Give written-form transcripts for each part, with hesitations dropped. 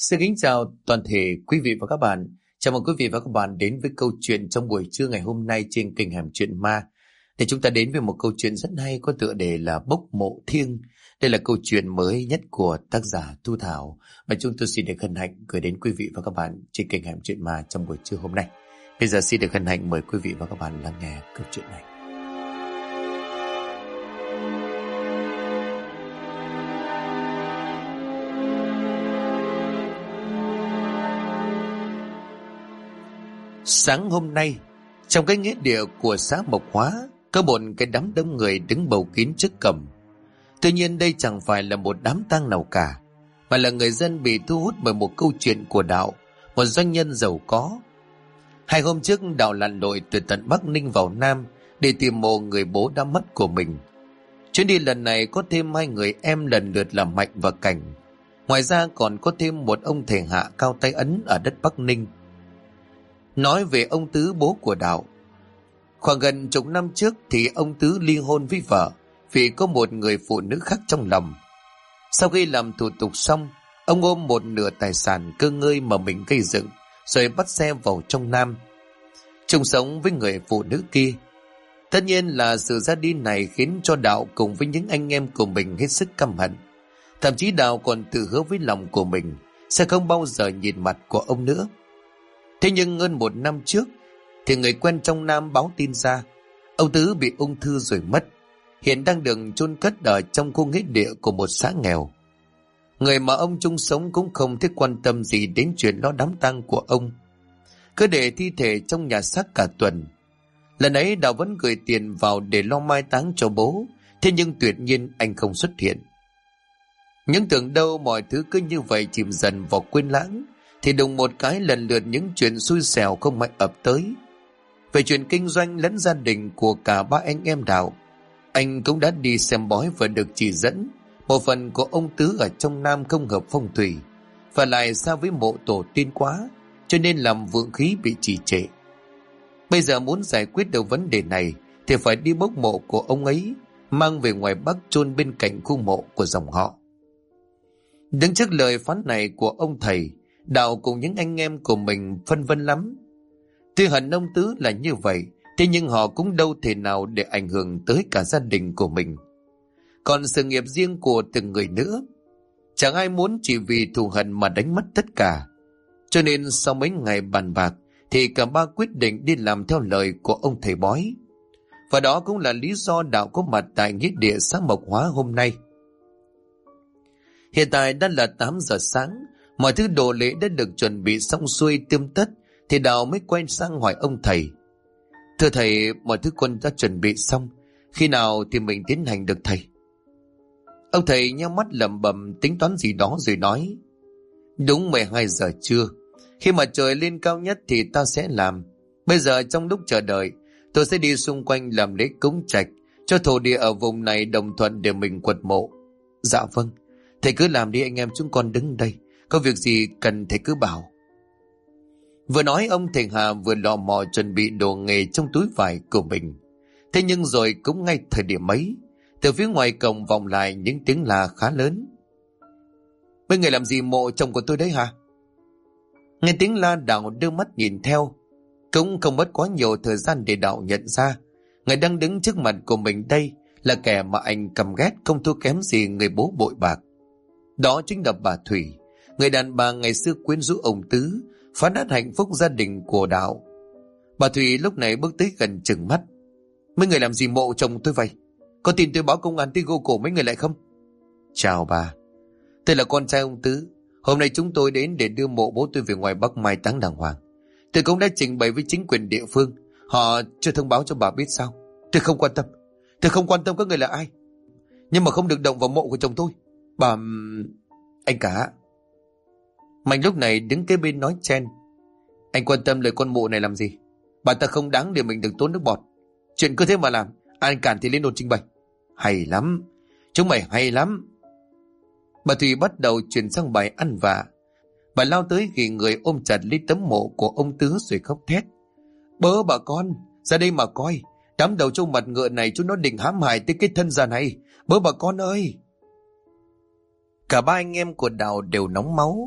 Xin kính chào toàn thể quý vị và các bạn. Chào mừng quý vị và các bạn đến với câu chuyện trong buổi trưa ngày hôm nay trên kênh Hẻm Chuyện Ma. Để chúng ta đến với một câu chuyện rất hay có tựa đề là Bốc Mộ Thiêng. Đây là câu chuyện mới nhất của tác giả Thu Thảo và chúng tôi xin được hân hạnh gửi đến quý vị và các bạn trên kênh Hẻm Chuyện Ma trong buổi trưa hôm nay. Bây giờ xin được hân hạnh mời quý vị và các bạn lắng nghe câu chuyện này. Sáng hôm nay, trong cái nghĩa địa của xã Mộc Hóa, có một cái đám đông người đứng bầu kín trước cổng. Tuy nhiên đây chẳng phải là một đám tang nào cả, mà là người dân bị thu hút bởi một câu chuyện của Đạo, một doanh nhân giàu có. 2 hôm trước, Đạo lặn lội từ tận Bắc Ninh vào Nam để tìm mộ người bố đã mất của mình. Chuyến đi lần này có thêm 2 người em lần lượt là Mạnh và Cảnh. Ngoài ra còn có thêm một ông thầy Hạ cao tay ấn ở đất Bắc Ninh. Nói về ông Tứ, bố của Đạo, khoảng gần chục năm trước thì ông Tứ ly hôn với vợ vì có một người phụ nữ khác trong lòng. Sau khi làm thủ tục xong, ông ôm một nửa tài sản cơ ngơi mà mình gây dựng rồi bắt xe vào trong Nam, chung sống với người phụ nữ kia. Tất nhiên là sự ra đi này khiến cho Đạo cùng với những anh em của mình hết sức căm hận. Thậm chí Đạo còn tự hứa với lòng của mình sẽ không bao giờ nhìn mặt của ông nữa. Thế nhưng hơn 1 năm trước thì người quen trong Nam báo tin ra ông Tứ bị ung thư rồi mất, hiện đang được chôn cất ở trong khu nghĩa địa của một xã nghèo. Người mà ông chung sống cũng không thích quan tâm gì đến chuyện lo đám tang của ông, cứ để thi thể trong nhà xác cả tuần. Lần ấy Đạo vẫn gửi tiền vào để lo mai táng cho bố, thế nhưng tuyệt nhiên anh không xuất hiện. Nhưng tưởng đâu mọi thứ cứ như vậy chìm dần vào quên lãng, thì đùng một cái lần lượt những chuyện xui xẻo không mạnh ập tới. Về chuyện kinh doanh lẫn gia đình của cả 3 anh em Đạo, anh cũng đã đi xem bói và được chỉ dẫn một phần của ông Tứ ở trong Nam không hợp phong thủy, và lại xa với mộ tổ tiên quá, cho nên làm vượng khí bị trì trệ. Bây giờ muốn giải quyết được vấn đề này thì phải đi bốc mộ của ông ấy, mang về ngoài Bắc chôn bên cạnh khu mộ của dòng họ. Đứng trước lời phán này của ông thầy, Đạo cùng những anh em của mình phân vân lắm. Tuy hận ông Tứ là như vậy, thế nhưng họ cũng đâu thể nào để ảnh hưởng tới cả gia đình của mình. Còn sự nghiệp riêng của từng người nữa, chẳng ai muốn chỉ vì thù hận mà đánh mất tất cả. Cho nên sau mấy ngày bàn bạc thì cả 3 quyết định đi làm theo lời của ông thầy bói. Và đó cũng là lý do Đạo có mặt tại nghĩa địa xã Mộc Hóa hôm nay. Hiện tại đã là 8 giờ sáng, mọi thứ đồ lễ đã được chuẩn bị xong xuôi tươm tất, thì Đạo mới quay sang hỏi ông thầy: "Thưa thầy, mọi thứ con đã chuẩn bị xong, khi nào thì mình tiến hành được thầy?" Ông thầy nheo mắt lẩm bẩm tính toán gì đó rồi nói: "Đúng 12 giờ trưa, khi mà trời lên cao nhất thì ta sẽ làm. Bây giờ trong lúc chờ đợi, tôi sẽ đi xung quanh làm lễ cúng trạch cho thổ địa ở vùng này đồng thuận để mình quật mộ." "Dạ vâng, thầy cứ làm đi, anh em chúng con đứng đây, có việc gì cần thầy cứ bảo." Vừa nói ông thầy Hà vừa lò mò chuẩn bị đồ nghề trong túi vải của mình. Thế nhưng rồi cũng ngay thời điểm ấy, từ phía ngoài cổng vọng lại những tiếng la khá lớn: "Mấy người làm gì mộ chồng của tôi đấy hả?" Nghe tiếng la, Đạo đưa mắt nhìn theo. Cũng không mất quá nhiều thời gian để Đạo nhận ra người đang đứng trước mặt của mình đây là kẻ mà anh căm ghét không thua kém gì người bố bội bạc. Đó chính là bà Thủy, người đàn bà ngày xưa quyến rũ ông Tứ, phá nát hạnh phúc gia đình của Đạo. Bà Thủy lúc này bước tới gần trừng mắt: "Mấy người làm gì mộ chồng tôi vậy? Có tin tôi báo công an tới gô cổ mấy người lại không?" "Chào bà, tôi là con trai ông Tứ. Hôm nay chúng tôi đến để đưa mộ bố tôi về ngoài Bắc mai táng đàng hoàng. Tôi cũng đã trình bày với chính quyền địa phương, họ chưa thông báo cho bà biết sao. Tôi không quan tâm, các người là ai, nhưng mà không được động vào mộ của chồng tôi. Bà..." "Anh cả." Mạnh lúc này đứng kế bên nói chen: "Anh quan tâm lời con mụ này làm gì? Bà ta không đáng để mình được tốn nước bọt. Chuyện cứ thế mà làm, ai cản thì lên đồn trình bày." "Hay lắm, chúng mày hay lắm." Bà Thùy bắt đầu chuyển sang bài ăn vạ. Bà lao tới ghi người ôm chặt lấy tấm mộ của ông Tứ rồi khóc thét: "Bớ bà con, ra đây mà coi, đám đầu trâu mặt ngựa này chúng nó định hãm hại tới cái thân già này. Bớ bà con ơi!" Cả 3 anh em của Đào đều nóng máu.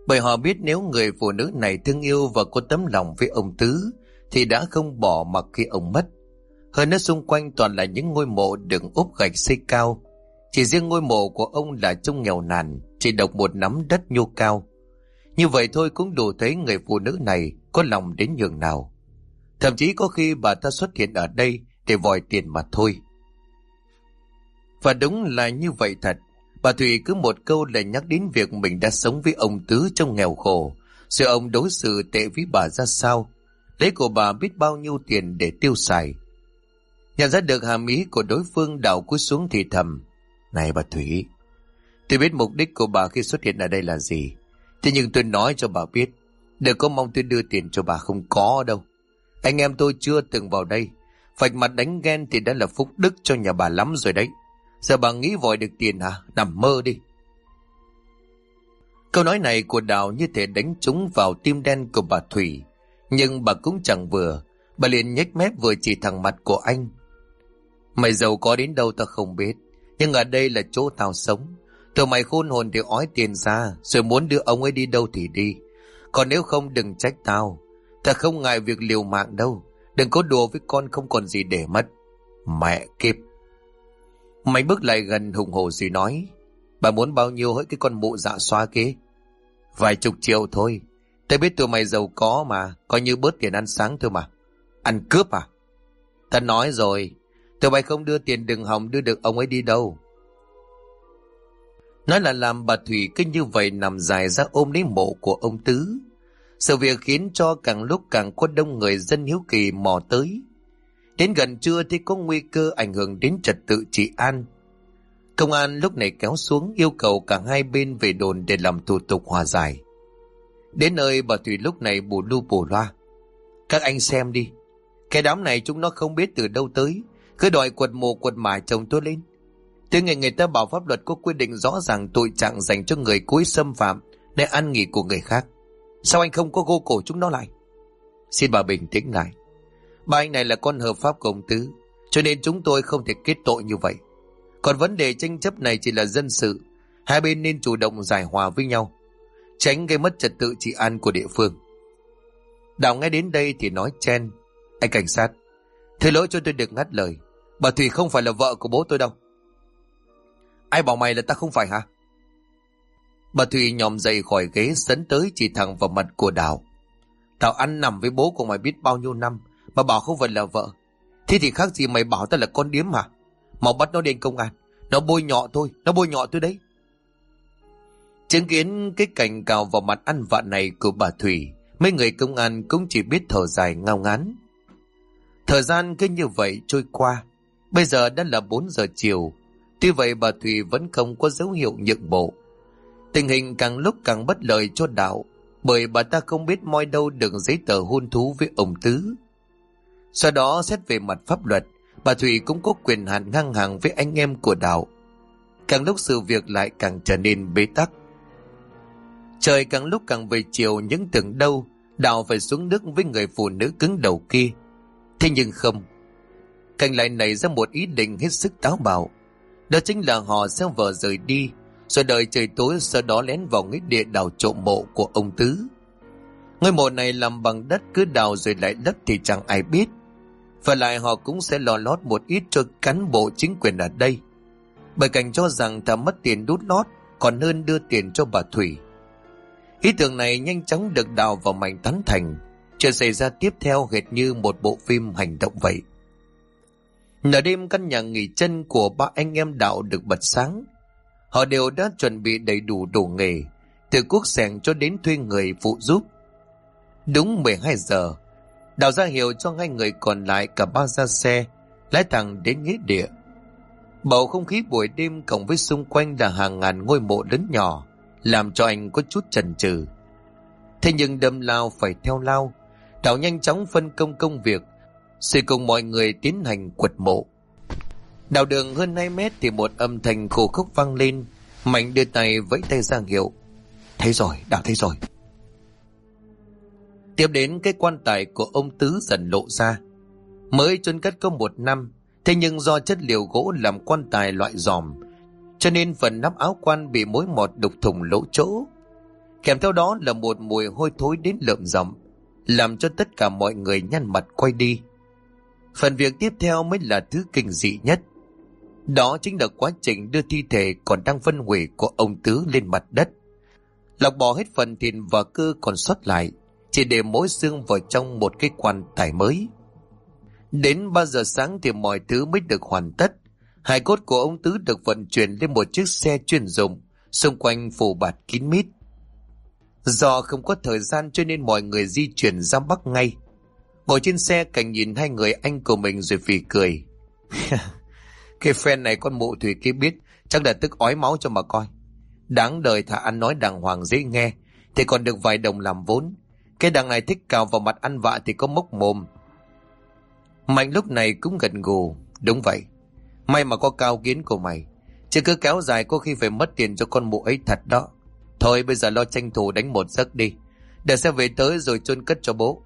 Bởi họ biết nếu người phụ nữ này thương yêu và có tấm lòng với ông Tứ thì đã không bỏ mặc khi ông mất. Hơn nữa xung quanh toàn là những ngôi mộ được ốp gạch xây cao. Chỉ riêng ngôi mộ của ông là trông nghèo nàn, chỉ độc một nắm đất nhô cao. Như vậy thôi cũng đủ thấy người phụ nữ này có lòng đến nhường nào. Thậm chí có khi bà ta xuất hiện ở đây để vòi tiền mà thôi. Và đúng là như vậy thật. Bà Thủy cứ một câu là nhắc đến việc mình đã sống với ông Tứ trong nghèo khổ, rồi ông đối xử tệ với bà ra sao, lấy của bà biết bao nhiêu tiền để tiêu xài. Nhận ra được hàm ý của đối phương, Đào cúi xuống thì thầm: Này bà Thủy, tôi biết mục đích của bà khi xuất hiện ở đây là gì. Thế nhưng tôi nói cho bà biết, đừng có mong tôi đưa tiền cho bà, không có đâu. Anh em tôi chưa từng vào đây, vạch mặt đánh ghen thì đã là phúc đức cho nhà bà lắm rồi đấy. Giờ bà nghĩ vòi được tiền hả? Nằm mơ đi. Câu nói này của Đào như thể đánh trúng vào tim đen của bà Thủy. Nhưng bà cũng chẳng vừa. Bà liền nhếch mép vừa chỉ thẳng mặt của anh. Mày giàu có đến đâu ta không biết, nhưng ở đây là chỗ tao sống. Tụi mày khôn hồn thì ói tiền ra, rồi muốn đưa ông ấy đi đâu thì đi. Còn nếu không đừng trách tao. Ta không ngại việc liều mạng đâu. Đừng có đùa với con không còn gì để mất. Mẹ kiếp. Mày bước lại gần hùng hổ rồi nói: Bà muốn bao nhiêu hỡi cái con mụ dạ xoa kia? Vài chục triệu thôi. Ta biết tụi mày giàu có mà, coi như bớt tiền ăn sáng thôi mà. Ăn cướp à? Ta nói rồi, tụi mày không đưa tiền đừng hòng đưa được ông ấy đi đâu. Nói là làm, bà Thủy cứ như vậy nằm dài ra ôm lấy mộ của ông Tứ. Sự việc khiến cho càng lúc càng có đông người dân hiếu kỳ mò tới. Đến gần trưa thì có nguy cơ ảnh hưởng đến trật tự trị an. Công an lúc này kéo xuống yêu cầu cả hai bên về đồn để làm thủ tục hòa giải. Đến nơi, bà Thủy lúc này bù lu bù loa: Các anh xem đi, cái đám này chúng nó không biết từ đâu tới, cứ đòi quật mồ quật mả chồng tôi lên. Từ ngày người ta bảo pháp luật có quy định rõ ràng tội trạng dành cho người cố ý xâm phạm nơi ăn nghỉ của người khác, sao anh không có gô cổ chúng nó lại? Xin bà bình tĩnh lại. Ba anh này là con hợp pháp của ông Tứ, cho nên chúng tôi không thể kết tội như vậy. Còn vấn đề tranh chấp này chỉ là dân sự, hai bên nên chủ động giải hòa với nhau, tránh gây mất trật tự trị an của địa phương. Đào nghe đến đây thì nói chen: Anh cảnh sát, thứ lỗi cho tôi được ngắt lời. Bà Thủy không phải là vợ của bố tôi đâu. Ai bảo mày là ta không phải hả? Bà Thủy nhòm dậy khỏi ghế, sấn tới chỉ thẳng vào mặt của Đào: Tao ăn nằm với bố của mày biết bao nhiêu năm mà bảo không phải là vợ. Thế thì khác gì mày bảo ta là con điếm hả? Mau bắt nó đến công an. Nó bôi nhọ tôi, nó bôi nhọ tôi đấy. Chứng kiến cái cảnh cào vào mặt ăn vạ này của bà Thủy, mấy người công an cũng chỉ biết thở dài ngao ngán. Thời gian cứ như vậy trôi qua. Bây giờ đã là 4 giờ chiều. Tuy vậy bà Thủy vẫn không có dấu hiệu nhượng bộ. Tình hình càng lúc càng bất lợi cho Đạo, bởi bà ta không biết moi đâu được giấy tờ hôn thú với ông Tứ. Sau đó xét về mặt pháp luật, bà Thủy cũng có quyền hạn ngang hàng với anh em của Đạo. Càng lúc sự việc lại càng trở nên bế tắc. Trời càng lúc càng về chiều, những tưởng đâu Đạo phải xuống nước với người phụ nữ cứng đầu kia. Thế nhưng không. Cảnh lại nảy ra một ý định hết sức táo bạo. Đó chính là họ sẽ vờ rời đi, rồi đợi trời tối, sau đó lén vào nghĩa địa đào trộm mộ của ông Tứ. Ngôi mộ này làm bằng đất, cứ đào rồi lại lấp thì chẳng ai biết. Và lại họ cũng sẽ lò lót một ít cho cán bộ chính quyền ở đây, bởi cảnh cho rằng thà mất tiền đút lót còn hơn đưa tiền cho bà Thủy. Ý tưởng này nhanh chóng được Đào vào mảnh tán thành. Chuyện xảy ra tiếp theo hệt như một bộ phim hành động vậy. Nửa đêm, căn nhà nghỉ chân của ba anh em Đạo được bật sáng. Họ đều đã chuẩn bị đầy đủ đồ nghề, từ cuốc xẻng cho đến thuê người phụ giúp. Đúng 12 giờ, Đào ra hiệu cho hai người còn lại cả ba ra xe, lái thẳng đến nghĩa địa. Bầu không khí buổi đêm cộng với xung quanh là hàng ngàn ngôi mộ lớn nhỏ, làm cho anh có chút chần chừ. Thế nhưng đâm lao phải theo lao, Đào nhanh chóng phân công công việc, rồi cùng mọi người tiến hành quật mộ. Đào đường hơn 2 mét thì một âm thanh khô khốc vang lên. Mạnh đưa tay vẫy tay ra hiệu: Thấy rồi, Đào thấy rồi. Tiếp đến, cái quan tài của ông Tứ dần lộ ra. Mới chôn cất có 1 năm, thế nhưng do chất liệu gỗ làm quan tài loại giòm, cho nên phần nắp áo quan bị mối mọt đục thủng lỗ chỗ. Kèm theo đó là một mùi hôi thối đến lợm giọng, làm cho tất cả mọi người nhăn mặt quay đi. Phần việc tiếp theo mới là thứ kinh dị nhất. Đó chính là quá trình đưa thi thể còn đang phân hủy của ông Tứ lên mặt đất, lọc bỏ hết phần thịt và cơ còn sót lại, chỉ để mỗi xương vào trong một cái quan tài mới. Đến 3 giờ sáng thì mọi thứ mới được hoàn tất. Hài cốt của ông Tứ được vận chuyển lên một chiếc xe chuyên dụng, xung quanh phủ bạt kín mít. Do không có thời gian cho nên mọi người di chuyển ra Bắc ngay. Ngồi trên xe, Cảnh nhìn hai người anh của mình rồi phì cười. Cái phen này con mụ Thủy kia biết chắc là tức ói máu cho mà coi. Đáng đời thà ăn nói đàng hoàng dễ nghe thì còn được vài đồng làm vốn. Cái đằng này thích cào vào mặt ăn vạ thì có mốc mồm. Mạnh lúc này cũng gật gù. Đúng vậy, may mà có cao kiến của mày, chứ cứ kéo dài có khi phải mất tiền cho con mụ ấy thật đó. Thôi bây giờ lo tranh thủ đánh một giấc đi, để xe về tới rồi chôn cất cho bố.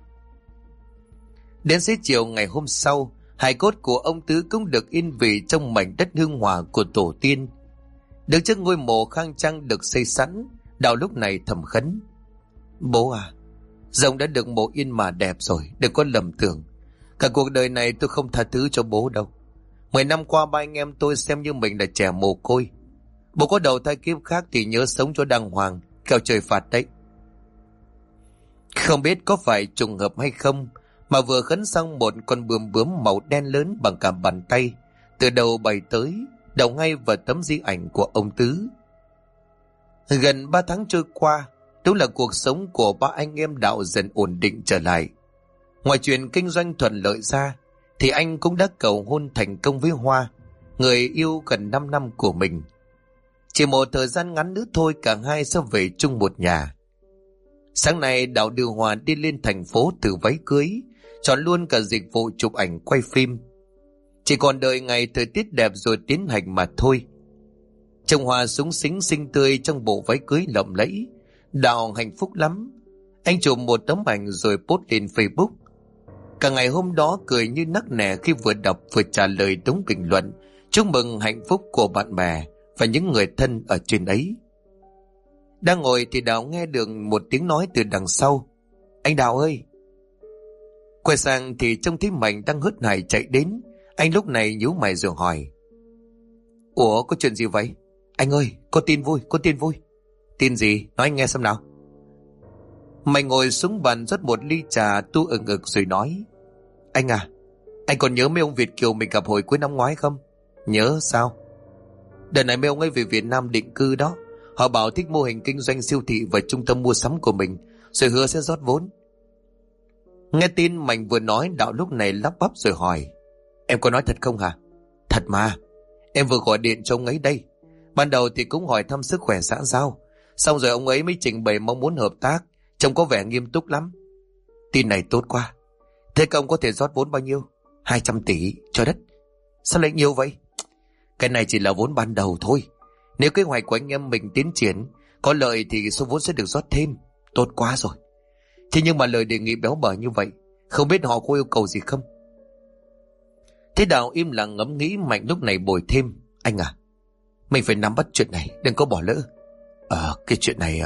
Đến xế chiều ngày hôm sau, hài cốt của ông Tứ cũng được yên vị trong mảnh đất hương hòa của tổ tiên. Đứng trước ngôi mộ khang trang được xây sẵn, Đào lúc này thầm khấn. Bố à, rồng đã được mộ yên mà đẹp rồi, đừng có lầm tưởng. Cả cuộc đời này tôi không tha thứ cho bố đâu. 10 năm qua ba anh em tôi xem như mình là trẻ mồ côi. Bố có đầu thai kiếp khác thì nhớ sống cho đàng hoàng, kẻo trời phạt đấy. Không biết có phải trùng hợp hay không, mà vừa khấn xong, một con bướm bướm màu đen lớn bằng cả bàn tay từ đầu bay tới, đậu ngay vào tấm di ảnh của ông Tứ. Gần 3 tháng trôi qua, đúng là cuộc sống của ba anh em Đạo dần ổn định trở lại. Ngoài chuyện kinh doanh thuận lợi ra, thì anh cũng đã cầu hôn thành công với Hoa, người yêu gần 5 năm của mình. Chỉ một thời gian ngắn nữa thôi, cả hai sẽ về chung một nhà. Sáng nay Đạo đưa Hoa đi lên thành phố từ váy cưới, chọn luôn cả dịch vụ chụp ảnh quay phim. Chỉ còn đợi ngày thời tiết đẹp rồi tiến hành mà thôi. Trông Hoa súng xính xinh tươi trong bộ váy cưới lộng lẫy, Đạo hạnh phúc lắm. Anh chụp một tấm ảnh rồi post lên Facebook. Cả ngày hôm đó cười như nắc nẻ khi vừa đọc vừa trả lời đúng bình luận chúc mừng hạnh phúc của bạn bè và những người thân ở trên ấy. Đang ngồi thì Đào nghe được một tiếng nói từ đằng sau. Anh Đào ơi! Quay sang thì trông thấy Mạnh đang hớt hải chạy đến. Anh lúc này nhíu mày rồi hỏi. Ủa, có chuyện gì vậy? Anh ơi, có tin vui, có tin vui. Tin gì? Nói anh nghe xem nào. Mạnh ngồi xuống bàn rót một ly trà tu ừng ực rồi nói. Anh à, anh còn nhớ mấy ông Việt kiều mình gặp hồi cuối năm ngoái không? Nhớ sao? Đợt này mấy ông ấy về Việt Nam định cư đó. Họ bảo thích mô hình kinh doanh siêu thị và trung tâm mua sắm của mình, rồi hứa sẽ rót vốn. Nghe tin Mạnh vừa nói, Đạo lúc này lắp bắp rồi hỏi. Em có nói thật không hả? Thật mà, em vừa gọi điện cho ông ấy đây. Ban đầu thì cũng hỏi thăm sức khỏe xã giao, xong rồi ông ấy mới trình bày mong muốn hợp tác, trông có vẻ nghiêm túc lắm. Tin này tốt quá. Thế công có thể rót vốn bao nhiêu? 200 tỷ, trời đất. Sao lại nhiều vậy? Cái này chỉ là vốn ban đầu thôi. Nếu kế hoạch của anh em mình tiến triển có lợi thì số vốn sẽ được rót thêm. Tốt quá rồi. Thế nhưng mà lời đề nghị béo bở như vậy, không biết họ có yêu cầu gì không? Thế Đào im lặng ngẫm nghĩ. Mạnh lúc này bồi thêm. Anh à, mình phải nắm bắt chuyện này, đừng có bỏ lỡ. Cái chuyện này...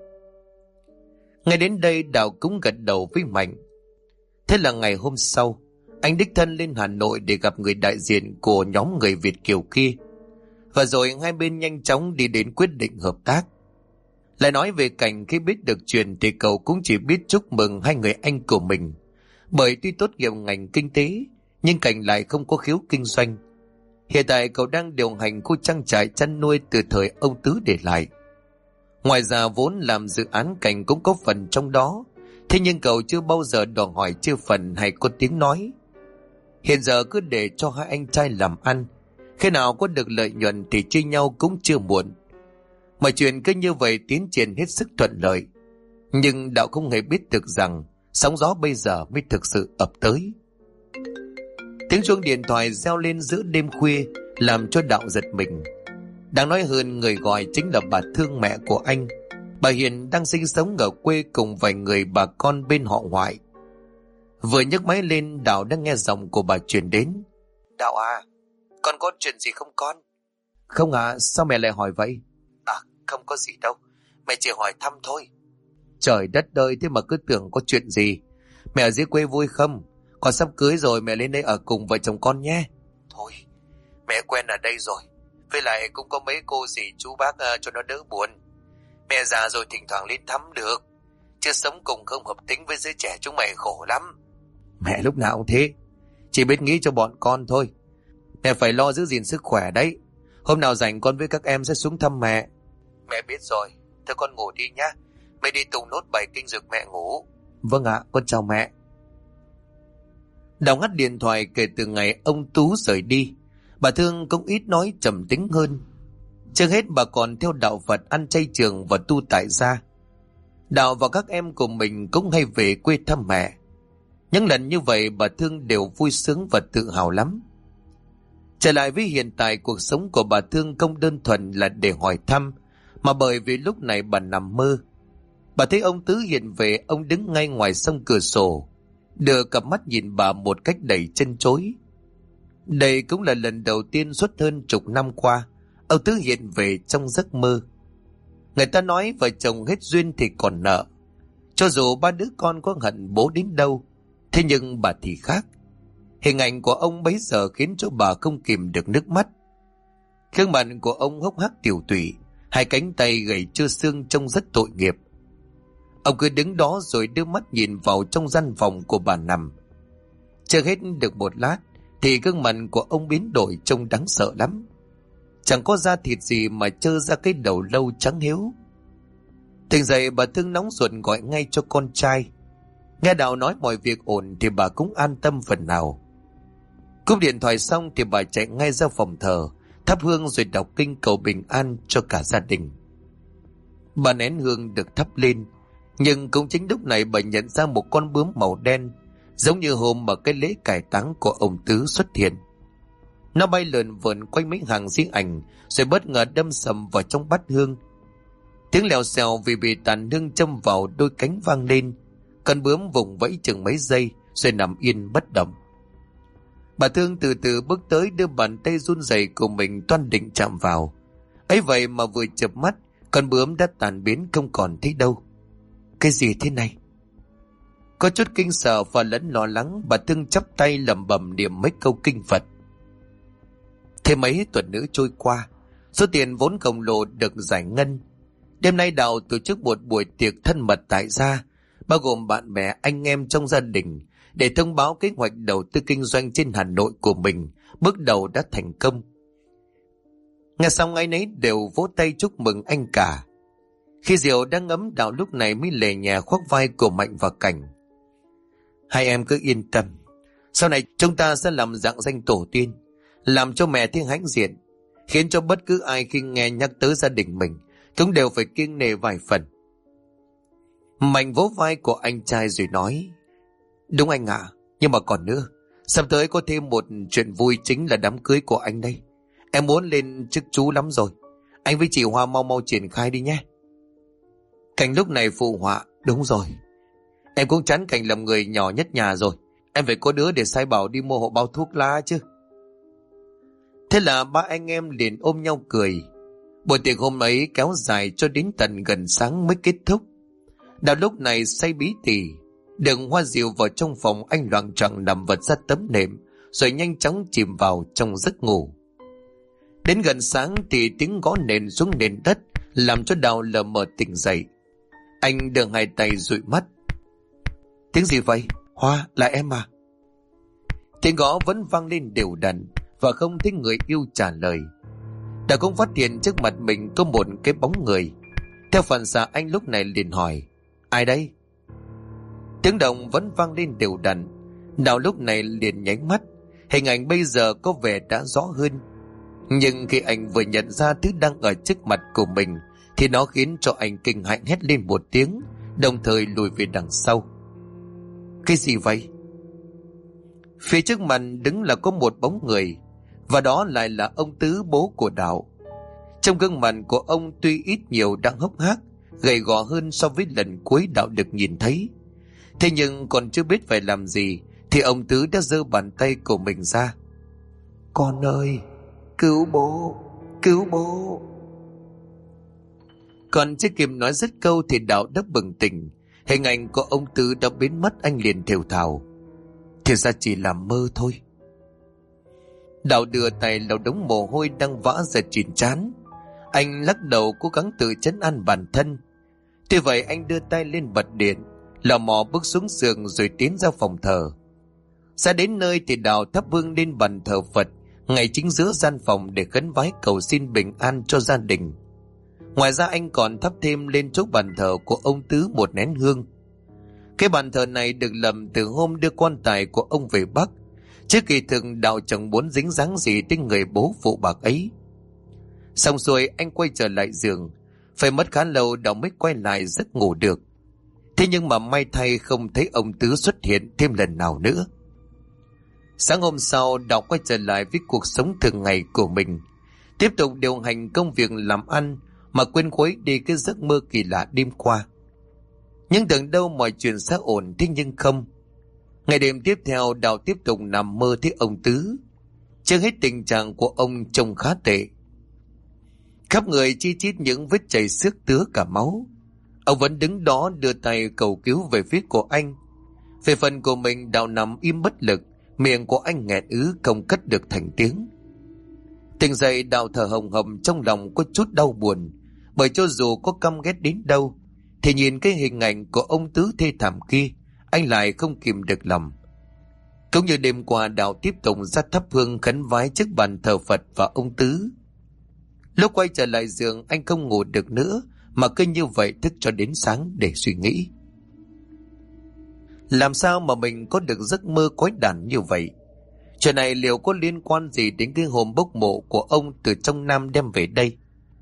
Ngay đến đây Đào cũng gật đầu với Mạnh. Thế là ngày hôm sau, anh đích thân lên Hà Nội để gặp người đại diện của nhóm người Việt kiều kia. Và rồi hai bên nhanh chóng đi đến quyết định hợp tác. Lại nói về Cảnh, khi biết được chuyện thì cậu cũng chỉ biết chúc mừng hai người anh của mình. Bởi tuy tốt nghiệp ngành kinh tế, nhưng Cảnh lại không có khiếu kinh doanh. Hiện tại cậu đang điều hành khu trang trại chăn nuôi từ thời ông Tứ để lại. Ngoài ra vốn làm dự án, Cảnh cũng có phần trong đó. Thế nhưng cậu chưa bao giờ đòi hỏi chia phần hay có tiếng nói. Hiện giờ cứ để cho hai anh trai làm ăn, khi nào có được lợi nhuận thì chia nhau cũng chưa muộn. Mọi chuyện cứ như vậy tiến triển hết sức thuận lợi. Nhưng Đạo không hề biết được rằng sóng gió bây giờ mới thực sự ập tới. Tiếng chuông điện thoại reo lên giữa đêm khuya làm cho Đạo giật mình. Đáng nói hơn, người gọi chính là bà Thương, mẹ của anh. Bà Hiền đang sinh sống ở quê cùng vài người bà con bên họ ngoại. Vừa nhấc máy lên, Đạo đang nghe giọng của bà truyền đến. Đạo à, con có chuyện gì không con? Không à, sao mẹ lại hỏi vậy? À, không có gì đâu, mẹ chỉ hỏi thăm thôi. Trời đất ơi, thế mà cứ tưởng có chuyện gì. Mẹ ở dưới quê vui không? Con sắp cưới rồi, mẹ lên đây ở cùng vợ chồng con nhé. Thôi, mẹ quen ở đây rồi. Với lại cũng có mấy cô dì chú bác cho nó đỡ buồn. Mẹ già rồi thỉnh thoảng lên thăm được. Chứ sống cùng không hợp tính với giới trẻ chúng mày khổ lắm. Mẹ lúc nào cũng thế. Chỉ biết nghĩ cho bọn con thôi. Mẹ phải lo giữ gìn sức khỏe đấy. Hôm nào rảnh con với các em sẽ xuống thăm mẹ. Mẹ biết rồi. Thôi con ngủ đi nhá. Mẹ đi tụng nốt bài kinh rực mẹ ngủ. Vâng ạ, con chào mẹ. Đào ngắt điện thoại. Kể từ ngày ông Tú rời đi, bà Thương cũng ít nói, trầm tính hơn. Trước hết bà còn theo đạo Phật, ăn chay trường và tu tại gia. Đào và các em của mình cũng hay về quê thăm mẹ. Những lần như vậy bà Thương đều vui sướng và tự hào lắm. Trở lại với hiện tại, cuộc sống của bà Thương không đơn thuần là để hỏi thăm, mà bởi vì lúc này bà nằm mơ. Bà thấy ông Tứ hiện về, ông đứng ngay ngoài sông cửa sổ, đưa cặp mắt nhìn bà một cách đầy chân chối. Đây cũng là lần đầu tiên suốt hơn chục năm qua ông Tứ hiện về trong giấc mơ. Người ta nói vợ chồng hết duyên thì còn nợ. Cho dù ba đứa con có hận bố đến đâu, thế nhưng bà thì khác. Hình ảnh của ông bấy giờ khiến cho bà không kìm được nước mắt. Gương mặt của ông hốc hác tiểu tụy, hai cánh tay gầy trơ xương trông rất tội nghiệp. Ông cứ đứng đó rồi đưa mắt nhìn vào trong gian phòng của bà nằm. Chưa hết được một lát thì gương mặt của ông biến đổi trông đáng sợ lắm. Chẳng có da thịt gì mà trơ ra cái đầu lâu trắng hiếu. Tỉnh dậy bà Thương nóng ruột gọi ngay cho con trai. Nghe Đào nói mọi việc ổn thì bà cũng an tâm phần nào. Cúp điện thoại xong thì bà chạy ngay ra phòng thờ, thắp hương rồi đọc kinh cầu bình an cho cả gia đình. Bà nén hương được thắp lên, nhưng cũng chính lúc này bà nhận ra một con bướm màu đen, giống như hôm mà cái lễ cải táng của ông Tứ xuất hiện. Nó bay lượn vờn quanh mấy hàng di ảnh rồi bất ngờ đâm sầm vào trong bát hương. Tiếng lèo xèo vì bị tàn hương châm vào đôi cánh vang lên. Con bướm vùng vẫy chừng mấy giây rồi nằm yên bất động. Bà Thương từ từ bước tới, đưa bàn tay run rẩy của mình toan định chạm vào. Ấy vậy mà vừa chợp mắt, con bướm đã tàn biến không còn thấy đâu. Cái gì thế này? Có chút kinh sợ và lẫn lo lắng, bà Thương chắp tay lẩm bẩm niệm mấy câu kinh Phật. Thế mấy tuần nữa trôi qua, số tiền vốn khổng lồ được giải ngân. Đêm nay Đào tổ chức một buổi tiệc thân mật tại gia, bao gồm bạn bè anh em trong gia đình, để thông báo kế hoạch đầu tư kinh doanh trên Hà Nội của mình bước đầu đã thành công. Nghe xong ai nấy đều vỗ tay chúc mừng anh cả. Khi rượu đang ngấm, Đào lúc này mới lề nhà khoác vai của Mạnh và Cảnh. Hai em cứ yên tâm, sau này chúng ta sẽ làm rạng danh tổ tiên, làm cho mẹ thiên hãnh diện, khiến cho bất cứ ai khi nghe nhắc tới gia đình mình cũng đều phải kiêng nể vài phần. Mạnh vỗ vai của anh trai rồi nói: Đúng anh ạ, nhưng mà còn nữa, sắp tới có thêm một chuyện vui, chính là đám cưới của anh đây. Em muốn lên chức chú lắm rồi. Anh với chị Hoa mau mau triển khai đi nhé. Cảnh lúc này phụ họa: Đúng rồi, em cũng chán Cảnh làm người nhỏ nhất nhà rồi. Em phải có đứa để sai bảo đi mua hộ bao thuốc lá chứ. Thế là ba anh em liền ôm nhau cười. Buổi tiệc hôm ấy kéo dài cho đến tận gần sáng mới kết thúc. Đào lúc này say bí tỉ, đựng hoa rượu vào trong phòng, anh loạng choạng nằm vật ra tấm nệm rồi nhanh chóng chìm vào trong giấc ngủ. Đến gần sáng thì tiếng gõ nền xuống nền đất làm cho Đào lờ mờ tỉnh dậy. Anh đưa hai tay dụi mắt. Tiếng gì vậy? Hoa, là em à? Tiếng gõ vẫn vang lên đều đặn và không thấy người yêu trả lời. Đào cũng phát hiện trước mặt mình có một cái bóng người. Theo phản xạ anh lúc này liền hỏi: Ai đây? Tiếng động vẫn vang lên đều đặn. Đào lúc này liền nháy mắt. Hình ảnh bây giờ có vẻ đã rõ hơn. Nhưng khi anh vừa nhận ra thứ đang ở trước mặt của mình thì nó khiến cho anh kinh hãi hét lên một tiếng, đồng thời lùi về đằng sau. Cái gì vậy? Phía trước mặt đứng là có một bóng người, và đó lại là ông Tứ, bố của Đào. Trong gương mặt của ông tuy ít nhiều đang hốc hác, gầy gò hơn so với lần cuối Đào được nhìn thấy. Thế nhưng còn chưa biết phải làm gì thì ông Tứ đã giơ bàn tay của mình ra. Con ơi, cứu bố, cứu bố. Còn chưa kịp nói dứt câu thì Đạo đã bừng tỉnh. Hình ảnh của ông Tứ đã biến mất. Anh liền thều thào: thì ra chỉ là mơ thôi. Đạo đưa tay lau đống mồ hôi đang vã ra trên trán. Anh lắc đầu cố gắng tự trấn an bản thân. Tuy vậy anh đưa tay lên bật điện, lò mò bước xuống giường rồi tiến ra phòng thờ. Ra đến nơi thì Đạo thắp hương lên bàn thờ Phật ngay chính giữa gian phòng để khấn vái cầu xin bình an cho gia đình. Ngoài ra anh còn thắp thêm lên chỗ bàn thờ của ông Tứ một nén hương. Cái bàn thờ này được lập từ hôm đưa quan tài của ông về Bắc, chứ kỳ thực Đạo chẳng muốn dính dáng gì tới người bố phụ bạc ấy. Xong xuôi anh quay trở lại giường. Phải mất khá lâu Đạo mới quay lại giấc ngủ được. Thế nhưng mà may thay không thấy ông Tứ xuất hiện thêm lần nào nữa. Sáng hôm sau Đạo quay trở lại với cuộc sống thường ngày của mình, tiếp tục điều hành công việc làm ăn mà quên khuấy đi cái giấc mơ kỳ lạ đêm qua. Nhưng tưởng đâu mọi chuyện sẽ ổn, thế nhưng không. Ngày đêm tiếp theo Đạo tiếp tục nằm mơ thấy ông Tứ. Chưa hết tình trạng của ông trông khá tệ. Khắp người chi chít những vết chảy xước tứa cả máu. Ông vẫn đứng đó đưa tay cầu cứu về phía của anh. Về phần của mình Đạo nằm im bất lực, miệng của anh nghẹn ứ không cất được thành tiếng. Tỉnh dậy Đạo thở hồng hộc, trong lòng có chút đau buồn, bởi cho dù có căm ghét đến đâu thì nhìn cái hình ảnh của ông Tứ thê thảm kia, anh lại không kìm được lòng. Cũng như đêm qua Đạo tiếp tục ra thắp hương khấn vái trước bàn thờ Phật và ông Tứ. Lúc quay trở lại giường anh không ngủ được nữa, mà cứ như vậy thức cho đến sáng để suy nghĩ. Làm sao mà mình có được giấc mơ quái đản như vậy? Chuyện này liệu có liên quan gì đến cái hòm bốc mộ của ông từ trong Nam đem về đây?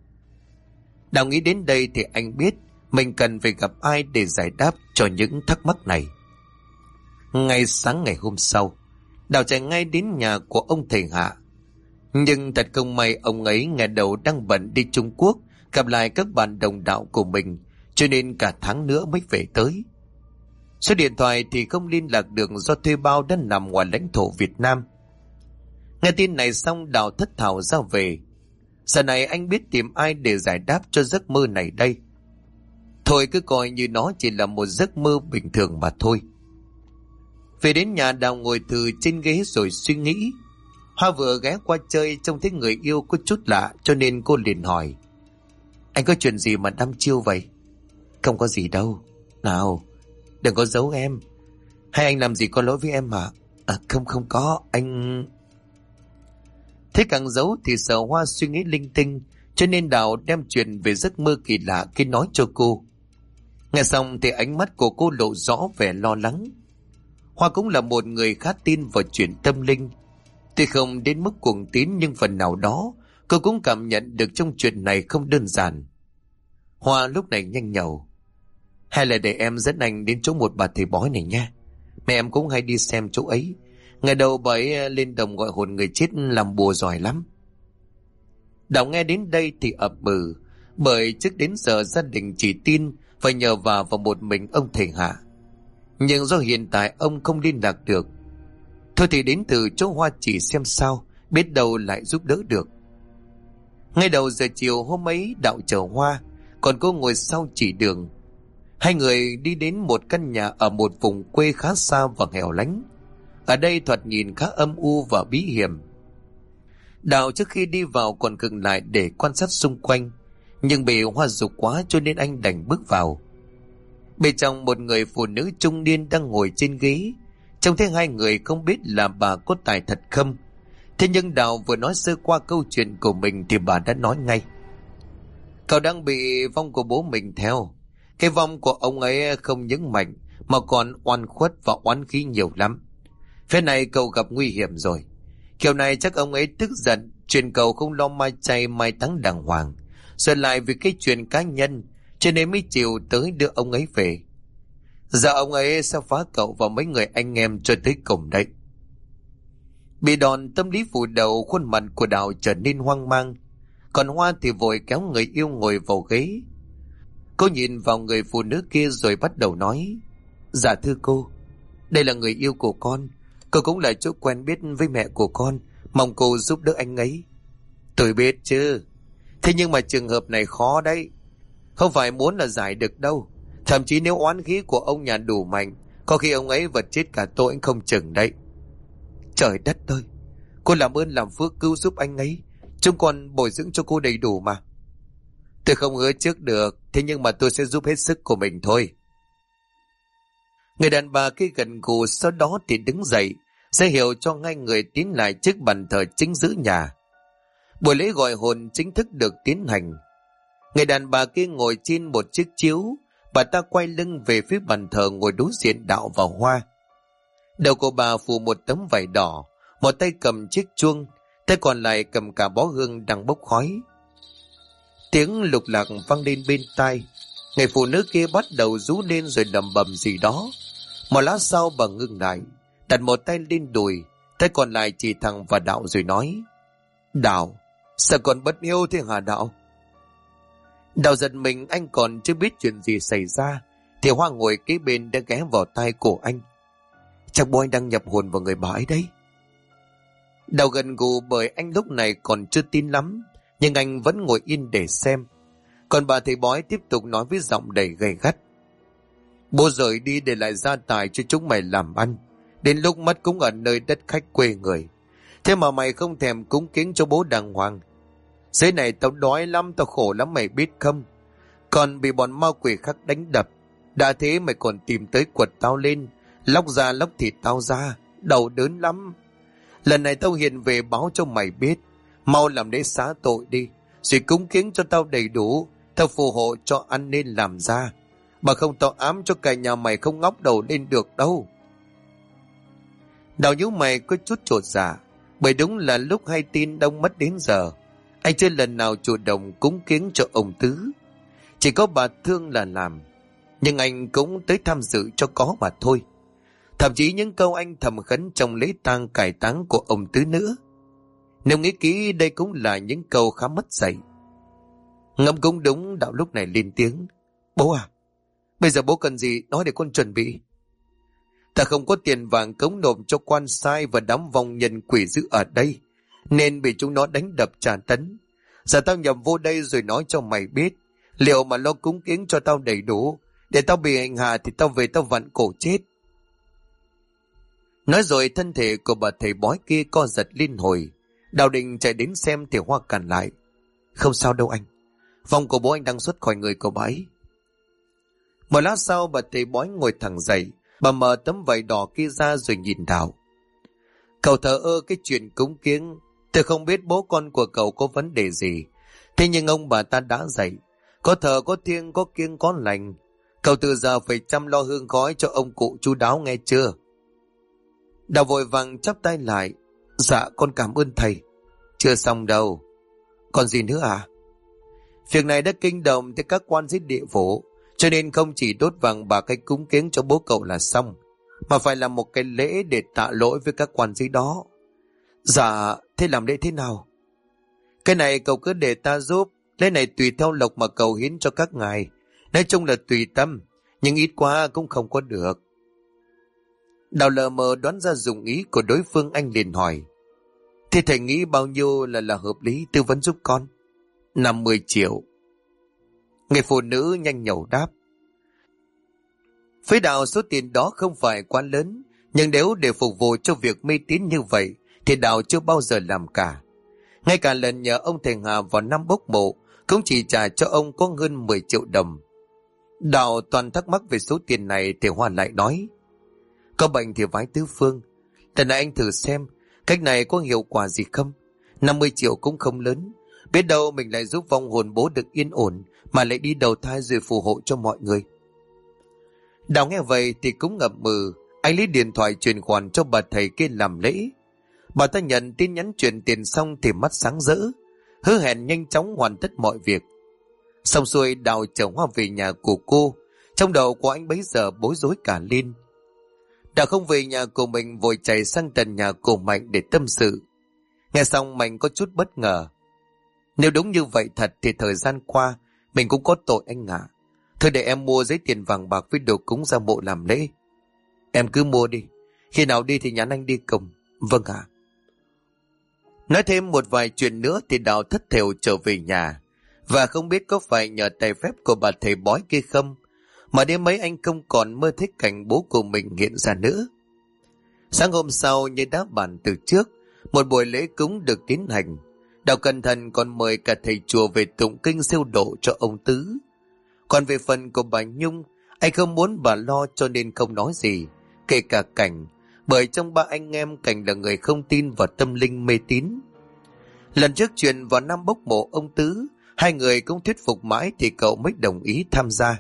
Đạo nghĩ đến đây thì anh biết mình cần phải gặp ai để giải đáp cho những thắc mắc này. Ngay sáng ngày hôm sau, Đạo chạy ngay đến nhà của ông thầy Hạ. Nhưng thật không may ông ấy ngày đầu đang bận đi Trung Quốc gặp lại các bạn đồng đạo của mình, cho nên cả tháng nữa mới về tới. Số điện thoại thì không liên lạc được do thuê bao đã nằm ngoài lãnh thổ Việt Nam. Nghe tin này xong Đạo thất thểu ra về. Giờ này anh biết tìm ai để giải đáp cho giấc mơ này đây. Thôi cứ coi như nó chỉ là một giấc mơ bình thường mà thôi. Về đến nhà Đạo ngồi thừ trên ghế rồi suy nghĩ. Hoa vừa ghé qua chơi trông thấy người yêu có chút lạ, cho nên cô liền hỏi: anh có chuyện gì mà đăm chiêu vậy? Không có gì đâu. Nào, đừng có giấu em. Hay anh làm gì có lỗi với em hả? Không có, anh... Thế càng giấu thì sợ Hoa suy nghĩ linh tinh, cho nên Đạo đem chuyện về giấc mơ kỳ lạ kia nói cho cô. Nghe xong thì ánh mắt của cô lộ rõ vẻ lo lắng. Hoa cũng là một người khá tin vào chuyện tâm linh. Tuy không đến mức cuồng tín nhưng phần nào đó cô cũng cảm nhận được trong chuyện này không đơn giản. Hoa lúc này nhanh nhẩu: hay là để em dẫn anh đến chỗ một bà thầy bói này nha. Mẹ em cũng hay đi xem chỗ ấy. Ngày đầu bà ấy lên đồng gọi hồn người chết làm bùa giỏi lắm. Đạo nghe đến đây thì ậm ừ, bởi trước đến giờ gia đình chỉ tin phải nhờ vào một mình ông thầy Hạ. Nhưng do hiện tại ông không liên lạc được, thôi thì đến từ chỗ Hoa chỉ xem sao, biết đâu lại giúp đỡ được. Ngay đầu giờ chiều hôm ấy Đạo chờ Hoa, còn cô ngồi sau chỉ đường. Hai người đi đến một căn nhà ở một vùng quê khá xa và hẻo lánh. Ở đây thoạt nhìn khá âm u và bí hiểm. Đạo trước khi đi vào còn khựng lại để quan sát xung quanh, nhưng bị Hoa giục quá cho nên anh đành bước vào. Bên trong một người phụ nữ trung niên đang ngồi trên ghế. Trông thấy hai người không biết là bà có tài thật không. Thế nhưng Đạo vừa nói sơ qua câu chuyện của mình thì bà đã nói ngay: cậu đang bị vong của bố mình theo. Cái vong của ông ấy không những mạnh mà còn oan khuất và oán khí nhiều lắm. Phía này cậu gặp nguy hiểm rồi. Kiểu này chắc ông ấy tức giận, chuyện cậu không lo mai chay mai táng đàng hoàng, rồi lại vì cái chuyện cá nhân cho nên mới chịu tới đưa ông ấy về. Giờ ông ấy sẽ phá cậu và mấy người anh em cho tới cùng đấy. Bị đòn tâm lý phủ đầu, khuôn mặt của Đạo trở nên hoang mang. Còn Hoa thì vội kéo người yêu ngồi vào ghế. Cô nhìn vào người phụ nữ kia rồi bắt đầu nói: dạ thưa cô, đây là người yêu của con. Cô cũng là chỗ quen biết với mẹ của con, mong cô giúp đỡ anh ấy. Tôi biết chứ, thế nhưng mà trường hợp này khó đấy. Không phải muốn là giải được đâu. Thậm chí nếu oán khí của ông nhà đủ mạnh, có khi ông ấy vật chết cả tôi anh không chừng đấy. Trời đất ơi, cô làm ơn làm phước cứu giúp anh ấy, chúng con bồi dưỡng cho cô đầy đủ mà. Tôi không hứa trước được, thế nhưng mà tôi sẽ giúp hết sức của mình thôi. Người đàn bà kia gần gù, sau đó thì đứng dậy, ra hiệu cho ngay người tiến lại trước bàn thờ chính giữa nhà. Buổi lễ gọi hồn chính thức được tiến hành. Người đàn bà kia ngồi trên một chiếc chiếu, bà ta quay lưng về phía bàn thờ ngồi đối diện Đạo và Hoa. Đầu của bà phủ một tấm vải đỏ, một tay cầm chiếc chuông, tay còn lại cầm cả bó hương đang bốc khói. Tiếng lục lạc vang lên bên tai. Người phụ nữ kia bắt đầu rú lên rồi lẩm bẩm gì đó. Một lát sau bà ngưng lại, đặt một tay lên đùi, tay còn lại chỉ thẳng vào Đạo rồi nói: Đạo, sao còn bất hiếu thế hả Đạo? Đạo giật mình, anh còn chưa biết chuyện gì xảy ra thì Hoa ngồi kế bên đã ghé vào tai cổ anh: Chắc bố anh đang nhập hồn vào người bà ấy đấy. Đạo gần gù bởi anh lúc này còn chưa tin lắm, nhưng anh vẫn ngồi yên để xem. Còn bà thầy bói tiếp tục nói với giọng đầy gay gắt: Bố rời đi để lại gia tài cho chúng mày làm ăn, đến lúc mất cũng ở nơi đất khách quê người. Thế mà mày không thèm cúng kiến cho bố đàng hoàng. Dưới này tao đói lắm, tao khổ lắm mày biết không. Còn bị bọn ma quỷ khác đánh đập. Đã thế mày còn tìm tới quật tao lên, lóc da lóc thịt tao ra, đau đớn lắm. Lần này tao hiện về báo cho mày biết, mau làm lễ xá tội đi, rồi cúng kiến cho tao đầy đủ, tao phù hộ cho ăn nên làm ra. Mà không tao ám cho cả nhà mày không ngóc đầu lên được đâu. Đạo nhíu mày có chút chột dạ, bởi đúng là lúc hay tin Đông mất đến giờ, anh chưa lần nào chủ động cúng kiến cho ông Tứ. Chỉ có bà Thương là làm, nhưng anh cũng tới tham dự cho có mà thôi. Thậm chí những câu anh thầm khấn trong lễ tang cải táng của ông Tứ nữa. Nếu nghĩ kỹ đây cũng là những câu khá mất dạy. Ngẫm cũng đúng, Đạo lúc này lên tiếng: Bố à, bây giờ bố cần gì nói để con chuẩn bị. Ta không có tiền vàng cống nộp cho quan sai và đám vong nhân quỷ dữ ở đây, nên bị chúng nó đánh đập trả tấn. Giờ tao nhập vô đây rồi nói cho mày biết, liệu mà lo cúng kiến cho tao đầy đủ, để tao bị hành hạ thì tao về tao vặn cổ chết. Nói rồi thân thể của bà thầy bói kia co giật liên hồi. Đạo định chạy đến xem thì Hoa cản lại: Không sao đâu anh, vong của bố anh đang xuất khỏi người của bà ấy. Một lát sau bà thầy bói ngồi thẳng dậy, bà mở tấm vải đỏ kia ra rồi nhìn Đạo: Cậu thờ ơ cái chuyện cúng kiến, tôi không biết bố con của cậu có vấn đề gì. Thế nhưng ông bà ta đã dạy, có thờ có thiêng, có kiêng có lành. Cậu từ giờ phải chăm lo hương khói cho ông cụ chu đáo nghe chưa? Đạo vội vàng chắp tay lại: Dạ con cảm ơn thầy. Chưa xong đâu. Còn gì nữa à? Việc này đã kinh động tới các quan giết địa phủ, cho nên không chỉ đốt vàng bạc cái cúng kiến cho bố cậu là xong, mà phải làm một cái lễ để tạ lỗi với các quan giết đó. Dạ, thế làm lễ thế nào? Cái này cậu cứ để ta giúp, lễ này tùy theo lộc mà cậu hiến cho các ngài. Nói chung là tùy tâm, nhưng ít quá cũng không có được. Đạo lờ mờ đoán ra dụng ý của đối phương, anh liền hỏi: Thế thầy nghĩ bao nhiêu là hợp lý, tư vấn giúp con? 50 triệu. Người phụ nữ nhanh nhẩu đáp: Với Đạo số tiền đó không phải quá lớn, nhưng nếu để phục vụ cho việc mê tín như vậy thì Đạo chưa bao giờ làm cả. Ngay cả lần nhờ ông thầy Hà vào năm bốc mộ cũng chỉ trả cho ông có hơn 10 triệu đồng. Đạo toàn thắc mắc về số tiền này thì Hoa lại nói: Có bệnh thì vái tứ phương. Lần này anh thử xem cách này có hiệu quả gì không. 50 triệu cũng không lớn, biết đâu mình lại giúp vong hồn bố được yên ổn, mà lại đi đầu thai rồi phù hộ cho mọi người. Đạo nghe vậy thì cũng ngập ngừng. Anh lấy điện thoại chuyển khoản cho bà thầy kia làm lễ. Bà ta nhận tin nhắn chuyển tiền xong thì mắt sáng rỡ, hứa hẹn nhanh chóng hoàn tất mọi việc. Xong xuôi, Đạo chở Hoa về nhà của cô. Trong đầu của anh bấy giờ bối rối cả lên. Đạo không về nhà của mình, vội chạy sang tận nhà của Mạnh để tâm sự. Nghe xong Mạnh có chút bất ngờ. Nếu đúng như vậy thật thì thời gian qua mình cũng có tội anh ạ. Thôi để em mua giấy tiền vàng bạc với đồ cúng ra mộ làm lễ. Em cứ mua đi, khi nào đi thì nhắn anh đi cùng. Vâng ạ. Nói thêm một vài chuyện nữa thì Đạo thất thểu trở về nhà. Và không biết có phải nhờ tài phép của bà thầy bói kia không, mà đêm mấy anh không còn mơ thấy cảnh bố của mình hiện ra nữa. Sáng hôm sau, như đã bàn từ trước, một buổi lễ cúng được tiến hành. Đạo Cẩn Thận còn mời cả thầy chùa về tụng kinh siêu độ cho ông Tứ. Còn về phần của bà Nhung, anh không muốn bà lo cho nên không nói gì, kể cả Cảnh, bởi trong ba anh em Cảnh là người không tin vào tâm linh mê tín. Lần trước chuyện vào năm bốc mộ ông Tứ, hai người cũng thuyết phục mãi thì cậu mới đồng ý tham gia.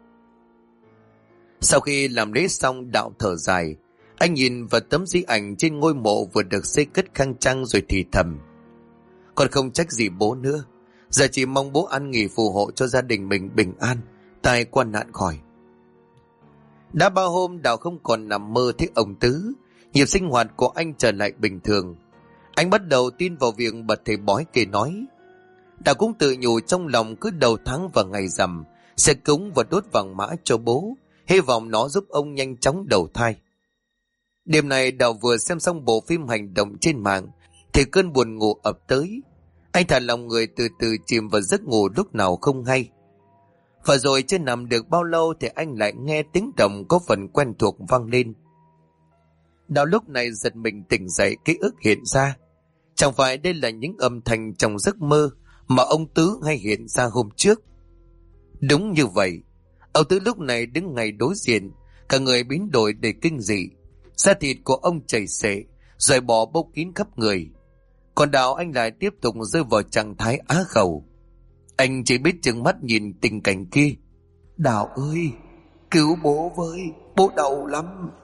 Sau khi làm lễ xong, Đạo thở dài. Anh nhìn vào tấm di ảnh trên ngôi mộ vừa được xây cất khang trang rồi thì thầm: Con không trách gì bố nữa, giờ chỉ mong bố an nghỉ phù hộ cho gia đình mình bình an, tai qua nạn khỏi. Đã bao hôm Đạo không còn nằm mơ thấy ông Tứ, nhịp sinh hoạt của anh trở lại bình thường. Anh bắt đầu tin vào việc bà thầy bói kể nói. Đạo cũng tự nhủ trong lòng cứ đầu tháng và ngày rằm sẽ cúng và đốt vàng mã cho bố, hy vọng nó giúp ông nhanh chóng đầu thai. Đêm này Đạo vừa xem xong bộ phim hành động trên mạng thì cơn buồn ngủ ập tới. Anh thả lòng người từ từ chìm vào giấc ngủ lúc nào không hay. Và rồi chưa nằm được bao lâu thì anh lại nghe tiếng động có phần quen thuộc vang lên. Đạo lúc này giật mình tỉnh dậy, ký ức hiện ra. Chẳng phải đây là những âm thanh trong giấc mơ mà ông Tứ hay hiện ra hôm trước? Đúng như vậy, ông Tứ lúc này đứng ngay đối diện, cả người biến đổi đầy kinh dị. Da thịt của ông chảy xệ, rồi bỏ bốc kín khắp người. Còn Đạo anh lại tiếp tục rơi vào trạng thái á khẩu. Anh chỉ biết trừng mắt nhìn tình cảnh kia. Đạo ơi, cứu bố với, bố đau lắm.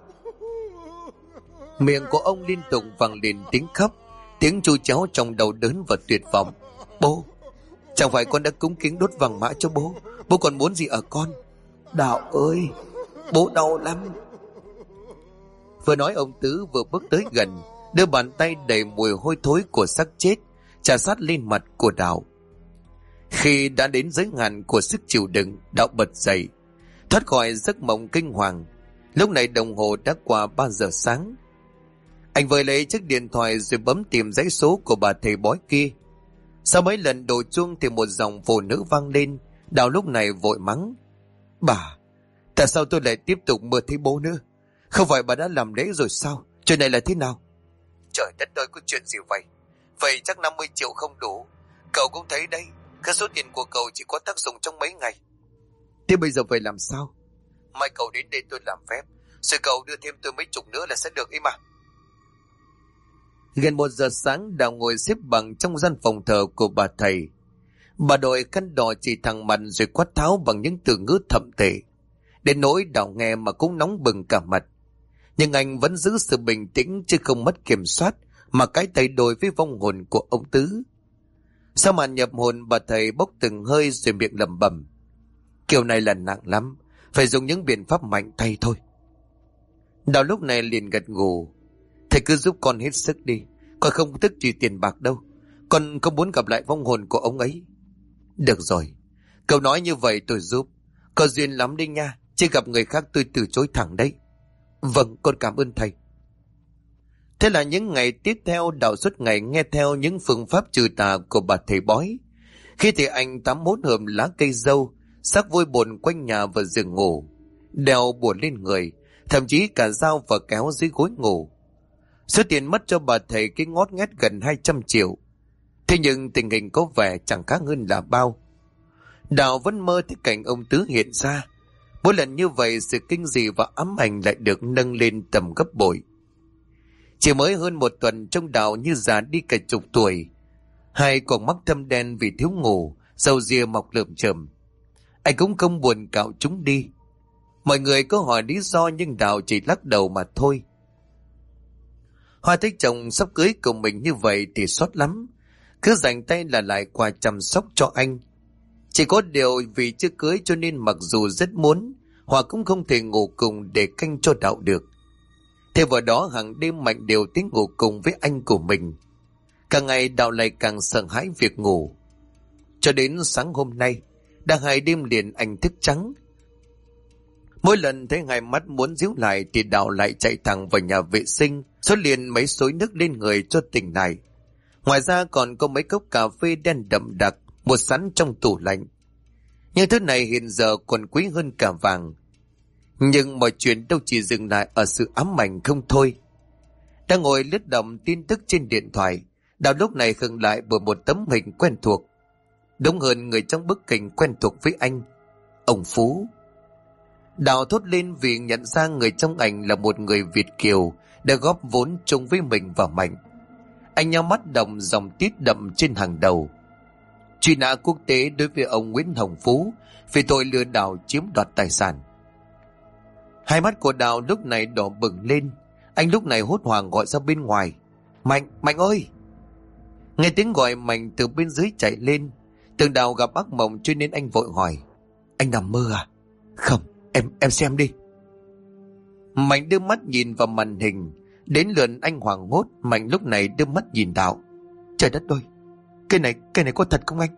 Miệng của ông liên tục vang lên tiếng khóc, tiếng chu chéo trong đầu đớn và tuyệt vọng. Bố, chẳng phải con đã cúng kiến đốt vàng mã cho bố, bố còn muốn gì ở con? Đạo ơi, bố đau lắm. Vừa nói ông Tứ vừa bước tới gần, đưa bàn tay đầy mùi hôi thối của xác chết chà sát lên mặt của Đạo. Khi đã đến giới hạn của sức chịu đựng, Đạo bật dậy, thoát khỏi giấc mộng kinh hoàng. Lúc này đồng hồ đã qua 3 giờ sáng. Anh vội lấy chiếc điện thoại rồi bấm tìm dãy số của bà thầy bói kia. Sau mấy lần đổ chuông thì một giọng phụ nữ vang lên. Đạo lúc này vội mắng: Bà, tại sao tôi lại tiếp tục mơ thấy bố nữa? Không phải bà đã làm lễ rồi sao? Chuyện này là thế nào? Trời đất ơi, có chuyện gì vậy? Vậy chắc 50 triệu không đủ. Cậu cũng thấy đấy, cái số tiền của cậu chỉ có tác dụng trong mấy ngày. Thế bây giờ phải làm sao? Mai cậu đến đây tôi làm phép, rồi cậu đưa thêm tôi mấy chục nữa là sẽ được ý mà. Gần 1 giờ sáng, Đạo ngồi xếp bằng trong gian phòng thờ của bà thầy. Bà đội khăn đỏ chỉ thẳng mặt rồi quát tháo bằng những từ ngữ thậm tệ. Đến nỗi Đạo nghe mà cũng nóng bừng cả mặt. Nhưng anh vẫn giữ sự bình tĩnh chứ không mất kiểm soát, mà cái tay đôi với vong hồn của ông Tứ. Sau màn nhập hồn, bà thầy bốc từng hơi rồi miệng lẩm bẩm: Kiểu này là nặng lắm, phải dùng những biện pháp mạnh tay thôi. Đạo lúc này liền gật gù: Thầy cứ giúp con hết sức đi, con không tức chỉ tiền bạc đâu, con không muốn gặp lại vong hồn của ông ấy. Được rồi, cậu nói như vậy tôi giúp, có duyên lắm đi nha, chứ gặp người khác tôi từ chối thẳng đấy. Vâng, con cảm ơn thầy. Thế là những ngày tiếp theo, Đạo suốt ngày nghe theo những phương pháp trừ tà của bà thầy bói. Khi thì anh tắm hỗn hợp lá cây dâu, sắc vôi bồn quanh nhà và giường ngủ, đeo bùa lên người, thậm chí cả dao và kéo dưới gối ngủ. Số tiền mất cho bà thầy cái ngót nghét gần 200 triệu. Thế nhưng tình hình có vẻ chẳng khác hơn là bao. Đạo vẫn mơ thấy cảnh ông Tứ hiện ra. Mỗi lần như vậy, sự kinh dị và ám ảnh lại được nâng lên tầm gấp bội. Chỉ mới hơn 1 tuần, trong Đạo như già đi cả chục tuổi. Hai con mắt thâm đen vì thiếu ngủ, râu ria mọc lởm chởm. Anh cũng không buồn cạo chúng đi. Mọi người có hỏi lý do nhưng Đạo chỉ lắc đầu mà thôi. Hoa thấy chồng sắp cưới cùng mình như vậy thì xót lắm, cứ dành tay là lại quà chăm sóc cho anh. Chỉ có điều vì chưa cưới cho nên mặc dù rất muốn, Hoa cũng không thể ngủ cùng để canh cho Đạo được. Thêm vào đó hàng đêm Mạnh đều tiếng ngủ cùng với anh của mình. Càng ngày Đạo lại càng sợ hãi việc ngủ. Cho đến sáng hôm nay, đã 2 đêm liền anh thức trắng. Mỗi lần thấy hai mắt muốn díu lại thì Đạo lại chạy thẳng vào nhà vệ sinh, xối liền mấy xối nước lên người cho tỉnh lại. Ngoài ra còn có mấy cốc cà phê đen đậm đặc một sẵn trong tủ lạnh. Nhưng thứ này hiện giờ còn quý hơn cả vàng. Nhưng mọi chuyện đâu chỉ dừng lại ở sự ám ảnh không thôi. Đang ngồi lướt động tin tức trên điện thoại, Đào lúc này khựng lại bởi một tấm hình quen thuộc. Đúng hơn, người trong bức hình quen thuộc với anh, ông Phú. Đào thốt lên vì nhận ra người trong ảnh là một người Việt kiều đã góp vốn chung với mình và Mạnh. Anh nhắm mắt đọc dòng tít đậm trên hàng đầu: truy nã quốc tế đối với ông Nguyễn Hồng Phú vì tội lừa đảo chiếm đoạt tài sản. Hai mắt của Đào lúc này đỏ bừng lên. Anh lúc này hốt hoảng gọi ra bên ngoài: Mạnh, Mạnh ơi! Nghe tiếng gọi, Mạnh từ bên dưới chạy lên. Tưởng Đào gặp ác mộng cho nên anh vội hỏi: Anh nằm mơ à? Không, em xem đi. Mạnh đưa mắt nhìn vào màn hình. Đến lượt anh hoảng hốt, Mạnh lúc này đưa mắt nhìn Đào: Trời đất ơi, cái này có thật không anh?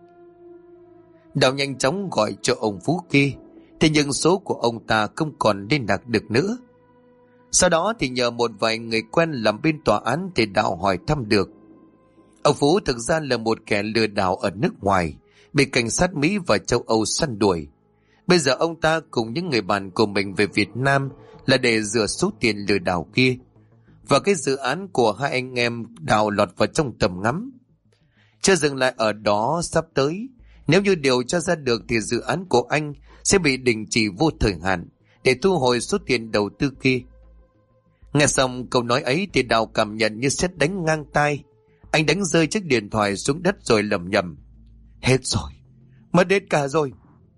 Đào nhanh chóng gọi cho ông Phú kia. Thế nhưng số của ông ta không còn liên lạc được nữa. Sau đó thì nhờ một vài người quen làm bên tòa án thì Đào hỏi thăm được. Ông Phú thực ra là một kẻ lừa đảo ở nước ngoài, bị cảnh sát Mỹ và châu Âu săn đuổi. Bây giờ ông ta cùng những người bạn của mình về Việt Nam là để rửa số tiền lừa đảo kia. Và cái dự án của hai anh em Đào lọt vào trong tầm ngắm. Chưa dừng lại ở đó, sắp tới, nếu như điều tra ra được thì dự án của anh sẽ bị đình chỉ vô thời hạn để thu hồi số tiền đầu tư kia. Nghe xong câu nói ấy thì Đào cảm nhận như sét đánh ngang tai. Anh đánh rơi chiếc điện thoại xuống đất rồi lẩm nhẩm: Hết rồi, mất hết cả rồi.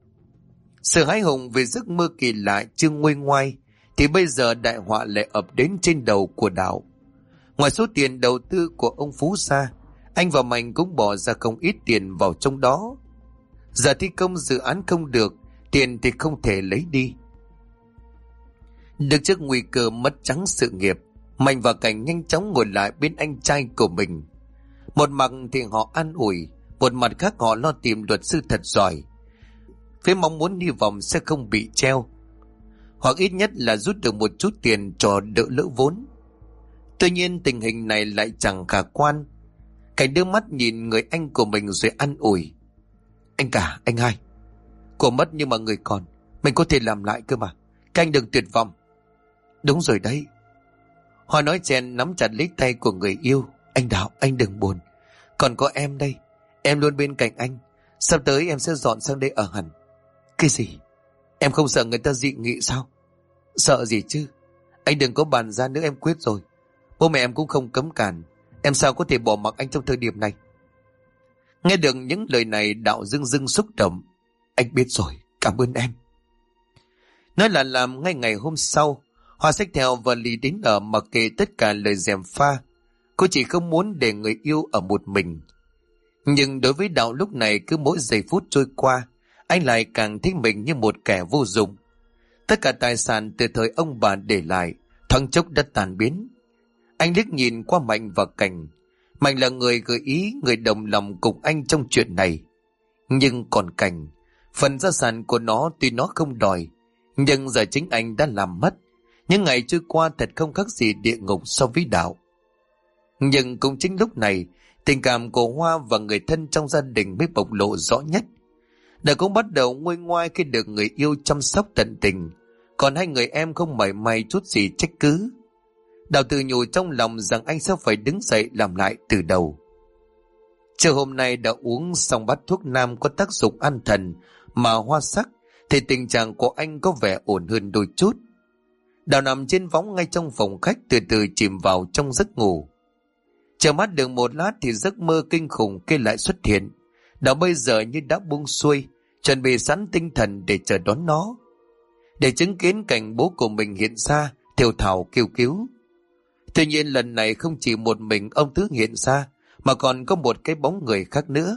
Sự hãi hùng về giấc mơ kỳ lạ chưa nguôi ngoai thì bây giờ đại họa lại ập đến trên đầu của Đào. Ngoài số tiền đầu tư của ông Phú ra, anh và Mạnh cũng bỏ ra không ít tiền vào trong đó. Giờ thi công dự án không được, tiền thì không thể lấy đi. Được trước nguy cơ mất trắng sự nghiệp, Mạnh và Cảnh nhanh chóng ngồi lại bên anh trai của mình. Một mặt thì họ an ủi, một mặt khác họ lo tìm luật sư thật giỏi, với mong muốn hy vọng sẽ không bị treo, hoặc ít nhất là rút được một chút tiền cho đỡ lỡ vốn. Tuy nhiên tình hình này lại chẳng khả quan. Cảnh đưa mắt nhìn người anh của mình rồi an ủi: Anh cả, anh hai, của mất nhưng mà người còn, mình có thể làm lại cơ mà, các anh đừng tuyệt vọng. Đúng rồi đấy. Hoa nói chen nắm chặt lấy tay của người yêu: Anh Đào, anh đừng buồn, còn có em đây, em luôn bên cạnh anh, sắp tới em sẽ dọn sang đây ở hẳn. Cái gì? Em không sợ người ta dị nghị sao? Sợ gì chứ, anh đừng có bàn ra nữa, em quyết rồi. Bố mẹ em cũng không cấm cản, em sao có thể bỏ mặc anh trong thời điểm này. Nghe được những lời này, Đạo dưng dưng xúc động: Anh biết rồi, cảm ơn em. Nói là làm. Ngay ngày hôm sau, Hoa xách theo và Lý đến ở, mặc kệ tất cả lời gièm pha. Cô chỉ không muốn để người yêu ở một mình. Nhưng đối với Đạo lúc này, cứ mỗi giây phút trôi qua, anh lại càng thấy mình như một kẻ vô dụng. Tất cả tài sản từ thời ông bà để lại thoáng chốc đã tàn biến. Anh liếc nhìn qua Mạnh và Cảnh. Mạnh là người gợi ý, người đồng lòng cùng anh trong chuyện này. Nhưng còn Cảnh, phần gia sản của nó tuy nó không đòi, nhưng giờ chính anh đã làm mất. Những ngày trôi qua thật không khác gì địa ngục so với Đạo. Nhưng cũng chính lúc này, tình cảm của Hoa và người thân trong gia đình mới bộc lộ rõ nhất. Đời cũng bắt đầu nguôi ngoai khi được người yêu chăm sóc tận tình, còn hai người em không mảy may chút gì trách cứ. Đào tự nhủ trong lòng rằng anh sẽ phải đứng dậy làm lại từ đầu. Chiều hôm nay đã uống xong bát thuốc nam có tác dụng an thần mà Hoa sắc, thì tình trạng của anh có vẻ ổn hơn đôi chút. Đào nằm trên võng ngay trong phòng khách từ từ chìm vào trong giấc ngủ. Chờ mắt được một lát thì giấc mơ kinh khủng kia lại xuất hiện. Đào bây giờ như đã buông xuôi, chuẩn bị sẵn tinh thần để chờ đón nó. Để chứng kiến cảnh bố của mình hiện ra, thều thào kêu cứu. Tuy nhiên lần này không chỉ một mình ông Tứ hiện ra, mà còn có một cái bóng người khác nữa.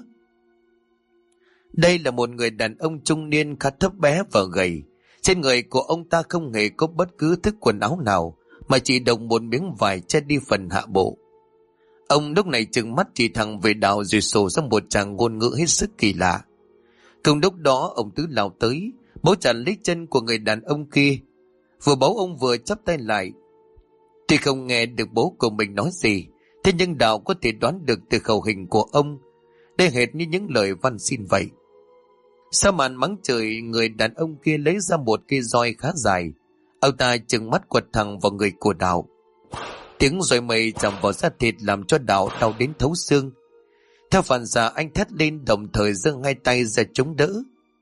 Đây là một người đàn ông trung niên khá thấp bé và gầy. Trên người của ông ta không hề có bất cứ thức quần áo nào, mà chỉ đồng một miếng vải che đi phần hạ bộ. Ông lúc này trừng mắt chỉ thẳng về Đào rồi sổ ra một tràng ngôn ngữ hết sức kỳ lạ. Cùng lúc đó ông Tứ lao tới, bấu chặt lấy chân của người đàn ông kia. Vừa bấu ông vừa chắp tay lại. Tuy không nghe được bố của mình nói gì, thế nhưng Đào có thể đoán được từ khẩu hình của ông. y hệt như những lời van xin vậy. Sau màn mắng chửi, người đàn ông kia lấy ra một cây roi khá dài. Ông ta trừng mắt quật thẳng vào người của Đạo. Tiếng roi mây chạm vào da thịt làm cho Đạo đau đến thấu xương. Theo phản xạ, anh thét lên đồng thời giơ hai tay ra chống đỡ.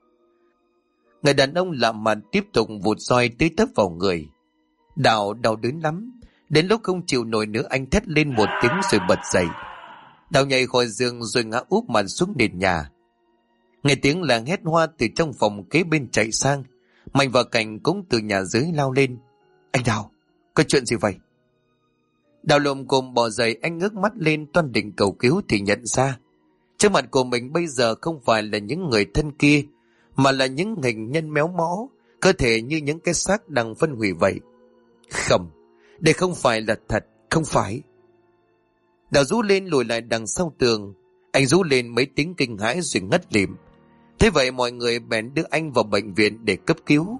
Người đàn ông lạ mặt tiếp tục vụt roi tới tấp vào người. Đạo đau đớn lắm. Đến lúc không chịu nổi nữa, anh thét lên một tiếng rồi bật dậy. Đạo nhảy khỏi giường rồi ngã úp mặt xuống nền nhà. Nghe tiếng là hét hoa từ trong phòng kế bên chạy sang. Mạnh và Cảnh cũng từ nhà dưới lao lên. Anh Đạo, có chuyện gì vậy? Đạo lồm cồm bò dậy, anh ngước mắt lên toan định cầu cứu thì nhận ra trước mặt của mình bây giờ không phải là những người thân kia, mà là những hình nhân méo mó, cơ thể như những cái xác đang phân hủy vậy. Không, đây không phải là thật, không phải. Đạo rú lên lùi lại đằng sau tường. Anh rú lên mấy tiếng kinh hãi rồi ngất lịm. Thế vậy mọi người bèn đưa anh vào bệnh viện để cấp cứu.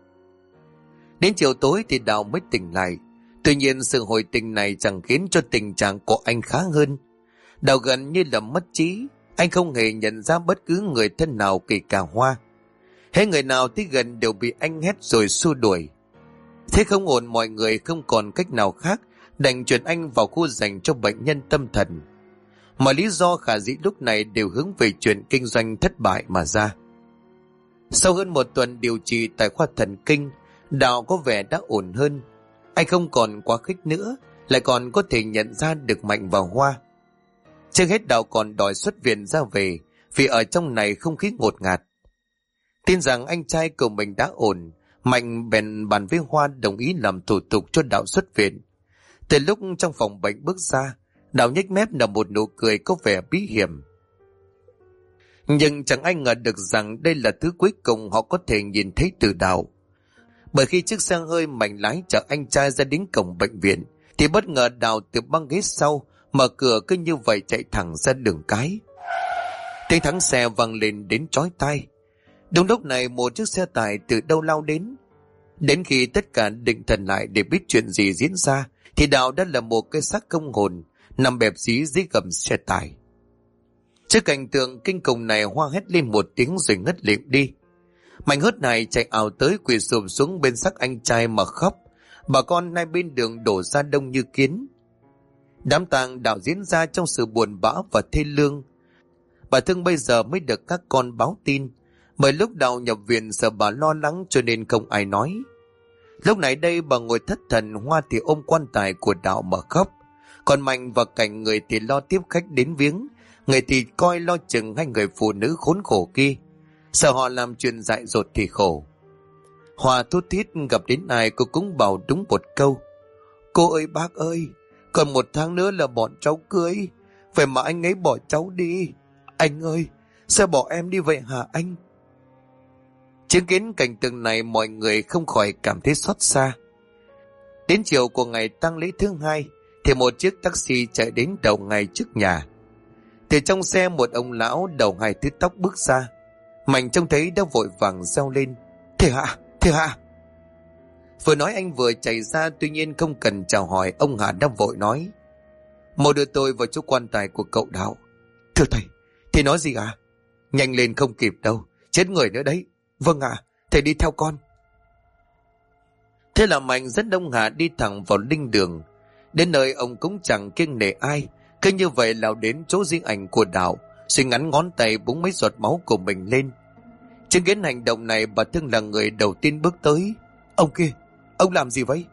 Đến chiều tối thì Đạo mới tỉnh lại. Tuy nhiên sự hồi tỉnh này chẳng khiến cho tình trạng của anh khá hơn. Đạo gần như là mất trí. Anh không hề nhận ra bất cứ người thân nào kể cả Hoa. Hết người nào tới gần đều bị anh hét rồi xua đuổi. Thế không ổn, mọi người không còn cách nào khác đành chuyển anh vào khu dành cho bệnh nhân tâm thần. Mọi lý do khả dĩ lúc này đều hướng về chuyện kinh doanh thất bại mà ra. Sau hơn một tuần điều trị tại khoa thần kinh, Đạo có vẻ đã ổn hơn. Anh không còn quá khích nữa, lại còn có thể nhận ra được Mạnh và Hoa. Trước hết Đạo còn đòi xuất viện ra về, vì ở trong này không khí ngột ngạt. Tin rằng anh trai của mình đã ổn, Mạnh bèn bàn với Hoa đồng ý làm thủ tục cho Đạo xuất viện. Từ lúc trong phòng bệnh bước ra, Đạo nhếch mép nở một nụ cười có vẻ bí hiểm. Nhưng chẳng ai ngờ được rằng đây là thứ cuối cùng họ có thể nhìn thấy từ Đạo. Bởi khi chiếc xe hơi Mạnh lái chở anh trai ra đến cổng bệnh viện, thì bất ngờ Đạo từ băng ghế sau mở cửa cứ như vậy chạy thẳng ra đường cái. Tiếng thắng xe vang lên đến chói tai. Đúng lúc này một chiếc xe tải từ đâu lao đến. Đến khi tất cả định thần lại để biết chuyện gì diễn ra, thì Đạo đã là một cái xác không hồn nằm bẹp dí dưới gầm xe tải. Trước cảnh tượng kinh khủng này, Hoa hét lên một tiếng rồi ngất lịm đi. Mạnh hớt này chạy ảo tới quỳ sụp xuống bên xác anh trai mà khóc. Bà con hai bên đường đổ ra đông như kiến. Đám tang Đạo diễn ra trong sự buồn bã và thê lương. Bà Thương bây giờ mới được các con báo tin. Bởi lúc Đạo nhập viện sợ bà lo lắng cho nên không ai nói. Lúc này đây bà ngồi thất thần, Hoa thì ôm quan tài của Đạo mà khóc. Còn Mạnh và Cảnh, người thì lo tiếp khách đến viếng, người thì coi lo chừng hai người phụ nữ khốn khổ kia. Sợ họ làm chuyện dại dột thì khổ. Hoa thút thít gặp đến ai cô cũng bảo đúng một câu. Cô ơi bác ơi, còn 1 tháng nữa là bọn cháu cưới. Vậy mà anh ấy bỏ cháu đi. Anh ơi, sao bỏ em đi vậy hả anh? Chứng kiến cảnh tượng này, mọi người không khỏi cảm thấy xót xa. Đến chiều của ngày tang lễ thứ 2 thì một chiếc taxi chạy đến đầu ngay trước nhà. Từ trong xe một ông lão đầu 2 thứ tóc bước ra. Mạnh trông thấy đã vội vàng reo lên. Thưa hạ, thưa hạ. Vừa nói anh vừa chạy ra, tuy nhiên không cần chào hỏi, ông Hạ đã vội nói. Mau đưa tôi vào chỗ quan tài của cậu Đạo. Thưa thầy, thầy nói gì à? Nhanh lên không kịp đâu, chết người nữa đấy. Vâng ạ, thầy đi theo con. Thế là Mạnh dẫn ông Hạ đi thẳng vào linh đường. Đến nơi ông cũng chẳng kiêng nể ai, cứ như vậy lao đến chỗ di ảnh của Đạo, rồi ngắn ngón tay búng mấy giọt máu của mình lên. Chứng kiến hành động này, bà Thương là người đầu tiên bước tới. Ông kia, ông làm gì vậy?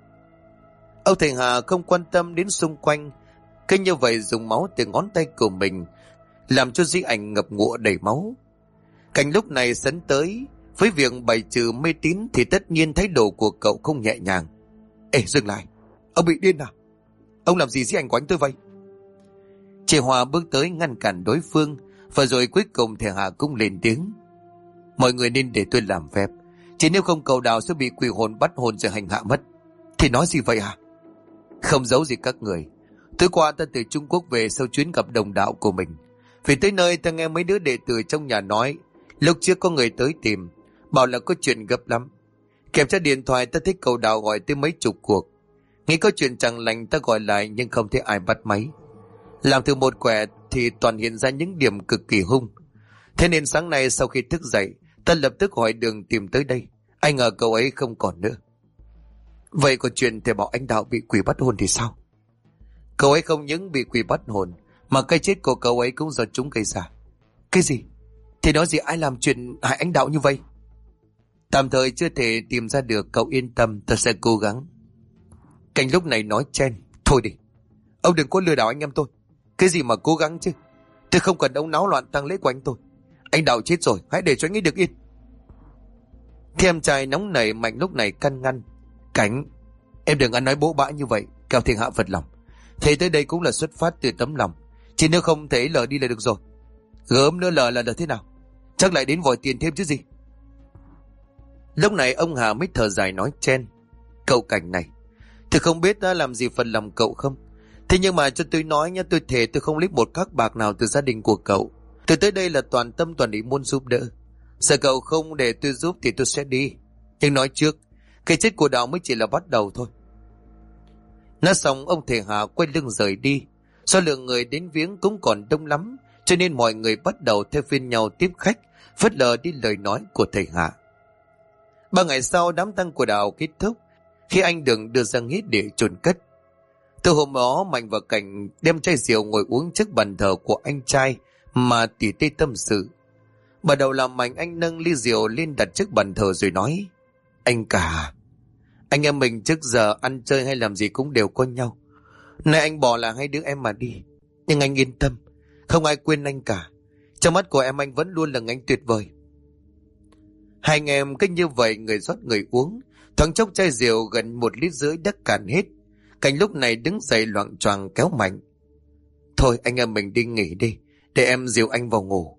Ông thầy Hà không quan tâm đến xung quanh, cứ như vậy dùng máu từ ngón tay của mình làm cho di ảnh ngập ngụa đầy máu. Cảnh lúc này sấn tới, với việc bày trừ mê tín thì tất nhiên thái độ của cậu không nhẹ nhàng. Ê, dừng lại, ông bị điên à? Ông làm gì di ảnh của anh tôi vậy? Chị Hòa bước tới ngăn cản đối phương, và rồi cuối cùng thầy Hà cũng lên tiếng. Mọi người nên để tôi làm phép, chỉ nếu không cậu Đào sẽ bị quỷ hồn bắt hồn rồi hành hạ mất. Thì nói gì vậy à? Không giấu gì các người, tối qua ta từ Trung Quốc về sau chuyến gặp đồng đạo của mình. Vì tới nơi ta nghe mấy đứa đệ tử trong nhà nói, lúc trước có người tới tìm, bảo là có chuyện gấp lắm. Kèm theo điện thoại ta thấy cậu Đào gọi tới mấy chục cuộc. Nghĩ có chuyện chẳng lành ta gọi lại nhưng không thấy ai bắt máy. Làm từ một quẻ thì toàn hiện ra những điểm cực kỳ hung. Thế nên sáng nay sau khi thức dậy, ta lập tức hỏi Đường tìm tới đây. Ai ngờ cậu ấy không còn nữa. Vậy có chuyện thầy bảo anh Đạo bị quỷ bắt hồn thì sao? Cậu ấy không những bị quỷ bắt hồn, mà cái chết của cậu ấy cũng do chúng gây ra. Cái gì? Thì nói gì ai làm chuyện hại anh Đạo như vậy? Tạm thời chưa thể tìm ra được, cậu yên tâm, tôi sẽ cố gắng. Cảnh lúc này nói chen. Thôi đi, ông đừng có lừa đảo anh em tôi. Cái gì mà cố gắng chứ? Tôi không cần ông náo loạn tang lễ của anh tôi. Anh Đạo chết rồi, hãy để cho anh ấy được yên. Thì em trai nóng nảy Mạnh lúc này căn ngăn. Cảnh, em đừng ăn nói bố bã như vậy, kẻo thiên hạ phật lòng. Thế tới đây cũng là xuất phát từ tấm lòng, chỉ nếu không thể lờ đi là được rồi. Gớm nữa là thế nào? Chắc lại đến vòi tiền thêm chứ gì. Lúc này ông Hà mới thở dài nói chen. Cậu Cảnh này, tôi không biết đã làm gì phần lòng cậu không. Thế nhưng mà cho tôi nói nhá, tôi thề tôi không lấy một các bạc nào từ gia đình của cậu. Tôi tới đây là toàn tâm toàn ý muốn giúp đỡ. Sợ cậu không để tôi giúp thì tôi sẽ đi. Nhưng nói trước, cái chết của Đạo mới chỉ là bắt đầu thôi. Nói xong ông thầy Hà quay lưng rời đi. Do lượng người đến viếng cũng còn đông lắm, cho nên mọi người bắt đầu theo phiên nhau tiếp khách, phớt lờ đi lời nói của thầy Hà. 3 ngày sau đám tang của Đạo kết thúc, khi anh Đường đưa ra nghĩa để chôn cất. Từ hôm đó Mạnh và Cảnh đem chai rượu ngồi uống trước bàn thờ của anh trai mà tỉ tê tâm sự. Bắt đầu làm Mạnh anh nâng ly rượu lên đặt trước bàn thờ rồi nói. Anh cả, anh em mình trước giờ ăn chơi hay làm gì cũng đều có nhau. Nay anh bỏ là hai đứa em mà đi. Nhưng anh yên tâm, không ai quên anh cả. Trong mắt của em anh vẫn luôn là anh tuyệt vời. Hai anh em cứ như vậy người rót người uống. Thoáng chốc chai rượu gần 1,5 lít đã cạn hết. Cảnh lúc này đứng dậy loạng choạng kéo Mạnh. Thôi anh em mình đi nghỉ đi, để em dìu anh vào ngủ.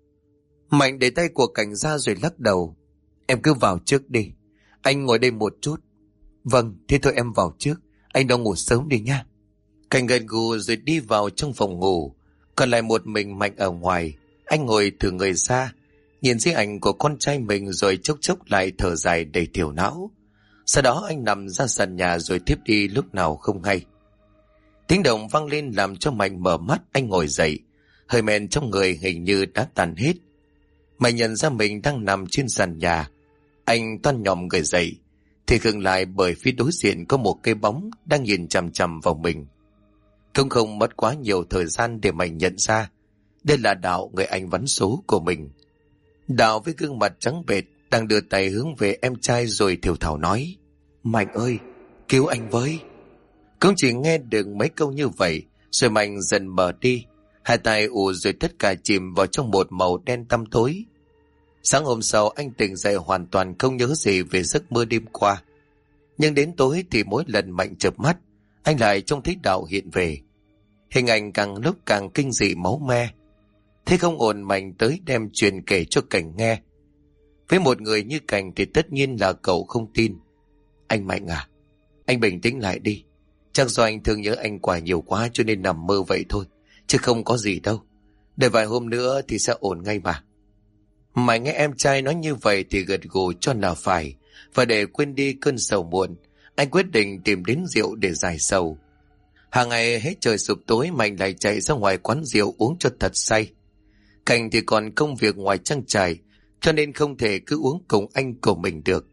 Mạnh để tay của Cảnh ra rồi lắc đầu. Em cứ vào trước đi, anh ngồi đây một chút. Vâng, thế thôi em vào trước, anh đâu ngủ sớm đi nha. Cảnh gật gù rồi đi vào trong phòng ngủ. Còn lại một mình Mạnh ở ngoài. Anh ngồi thử người ra, nhìn di ảnh của con trai mình rồi chốc chốc lại thở dài đầy thiểu não. Sau đó anh nằm ra sàn nhà rồi thiếp đi lúc nào không hay. Tiếng động vang lên làm cho Mạnh mở mắt. Anh ngồi dậy, hơi men trong người hình như đã tàn hết. Mạnh nhận ra mình đang nằm trên sàn nhà. Anh toan nhòm người dậy thì khựng lại bởi phía đối diện có một cái bóng đang nhìn chằm chằm vào mình. Cũng không mất quá nhiều thời gian để Mạnh nhận ra đây là Đạo, người anh vắn số của mình. Đạo với gương mặt trắng bệch đang đưa tay hướng về em trai rồi thều thào nói. Mạnh ơi, cứu anh với. Cũng chỉ nghe được mấy câu như vậy rồi Mạnh dần mở đi. Hai tay ù rồi tất cả chìm vào trong một màu đen tăm tối. Sáng hôm sau anh tỉnh dậy hoàn toàn không nhớ gì về giấc mơ đêm qua. Nhưng đến tối thì mỗi lần Mạnh chợp mắt, anh lại trông thấy Đạo hiện về. Hình ảnh càng lúc càng kinh dị máu me. Thế không ổn, Mạnh tới đem chuyện kể cho Cảnh nghe. Với một người như Cảnh thì tất nhiên là cậu không tin. Anh Mạnh à, anh bình tĩnh lại đi. Chắc do anh thương nhớ anh quá nhiều quá cho nên nằm mơ vậy thôi, chứ không có gì đâu. Để vài hôm nữa thì sẽ ổn ngay mà. Mạnh nghe em trai nói như vậy thì gật gù cho là phải. Và để quên đi cơn sầu muộn, anh quyết định tìm đến rượu để giải sầu. Hàng ngày hết trời sụp tối Mạnh lại chạy ra ngoài quán rượu uống cho thật say. Cảnh thì còn công việc ngoài trang trại, cho nên không thể cứ uống cùng anh của mình được.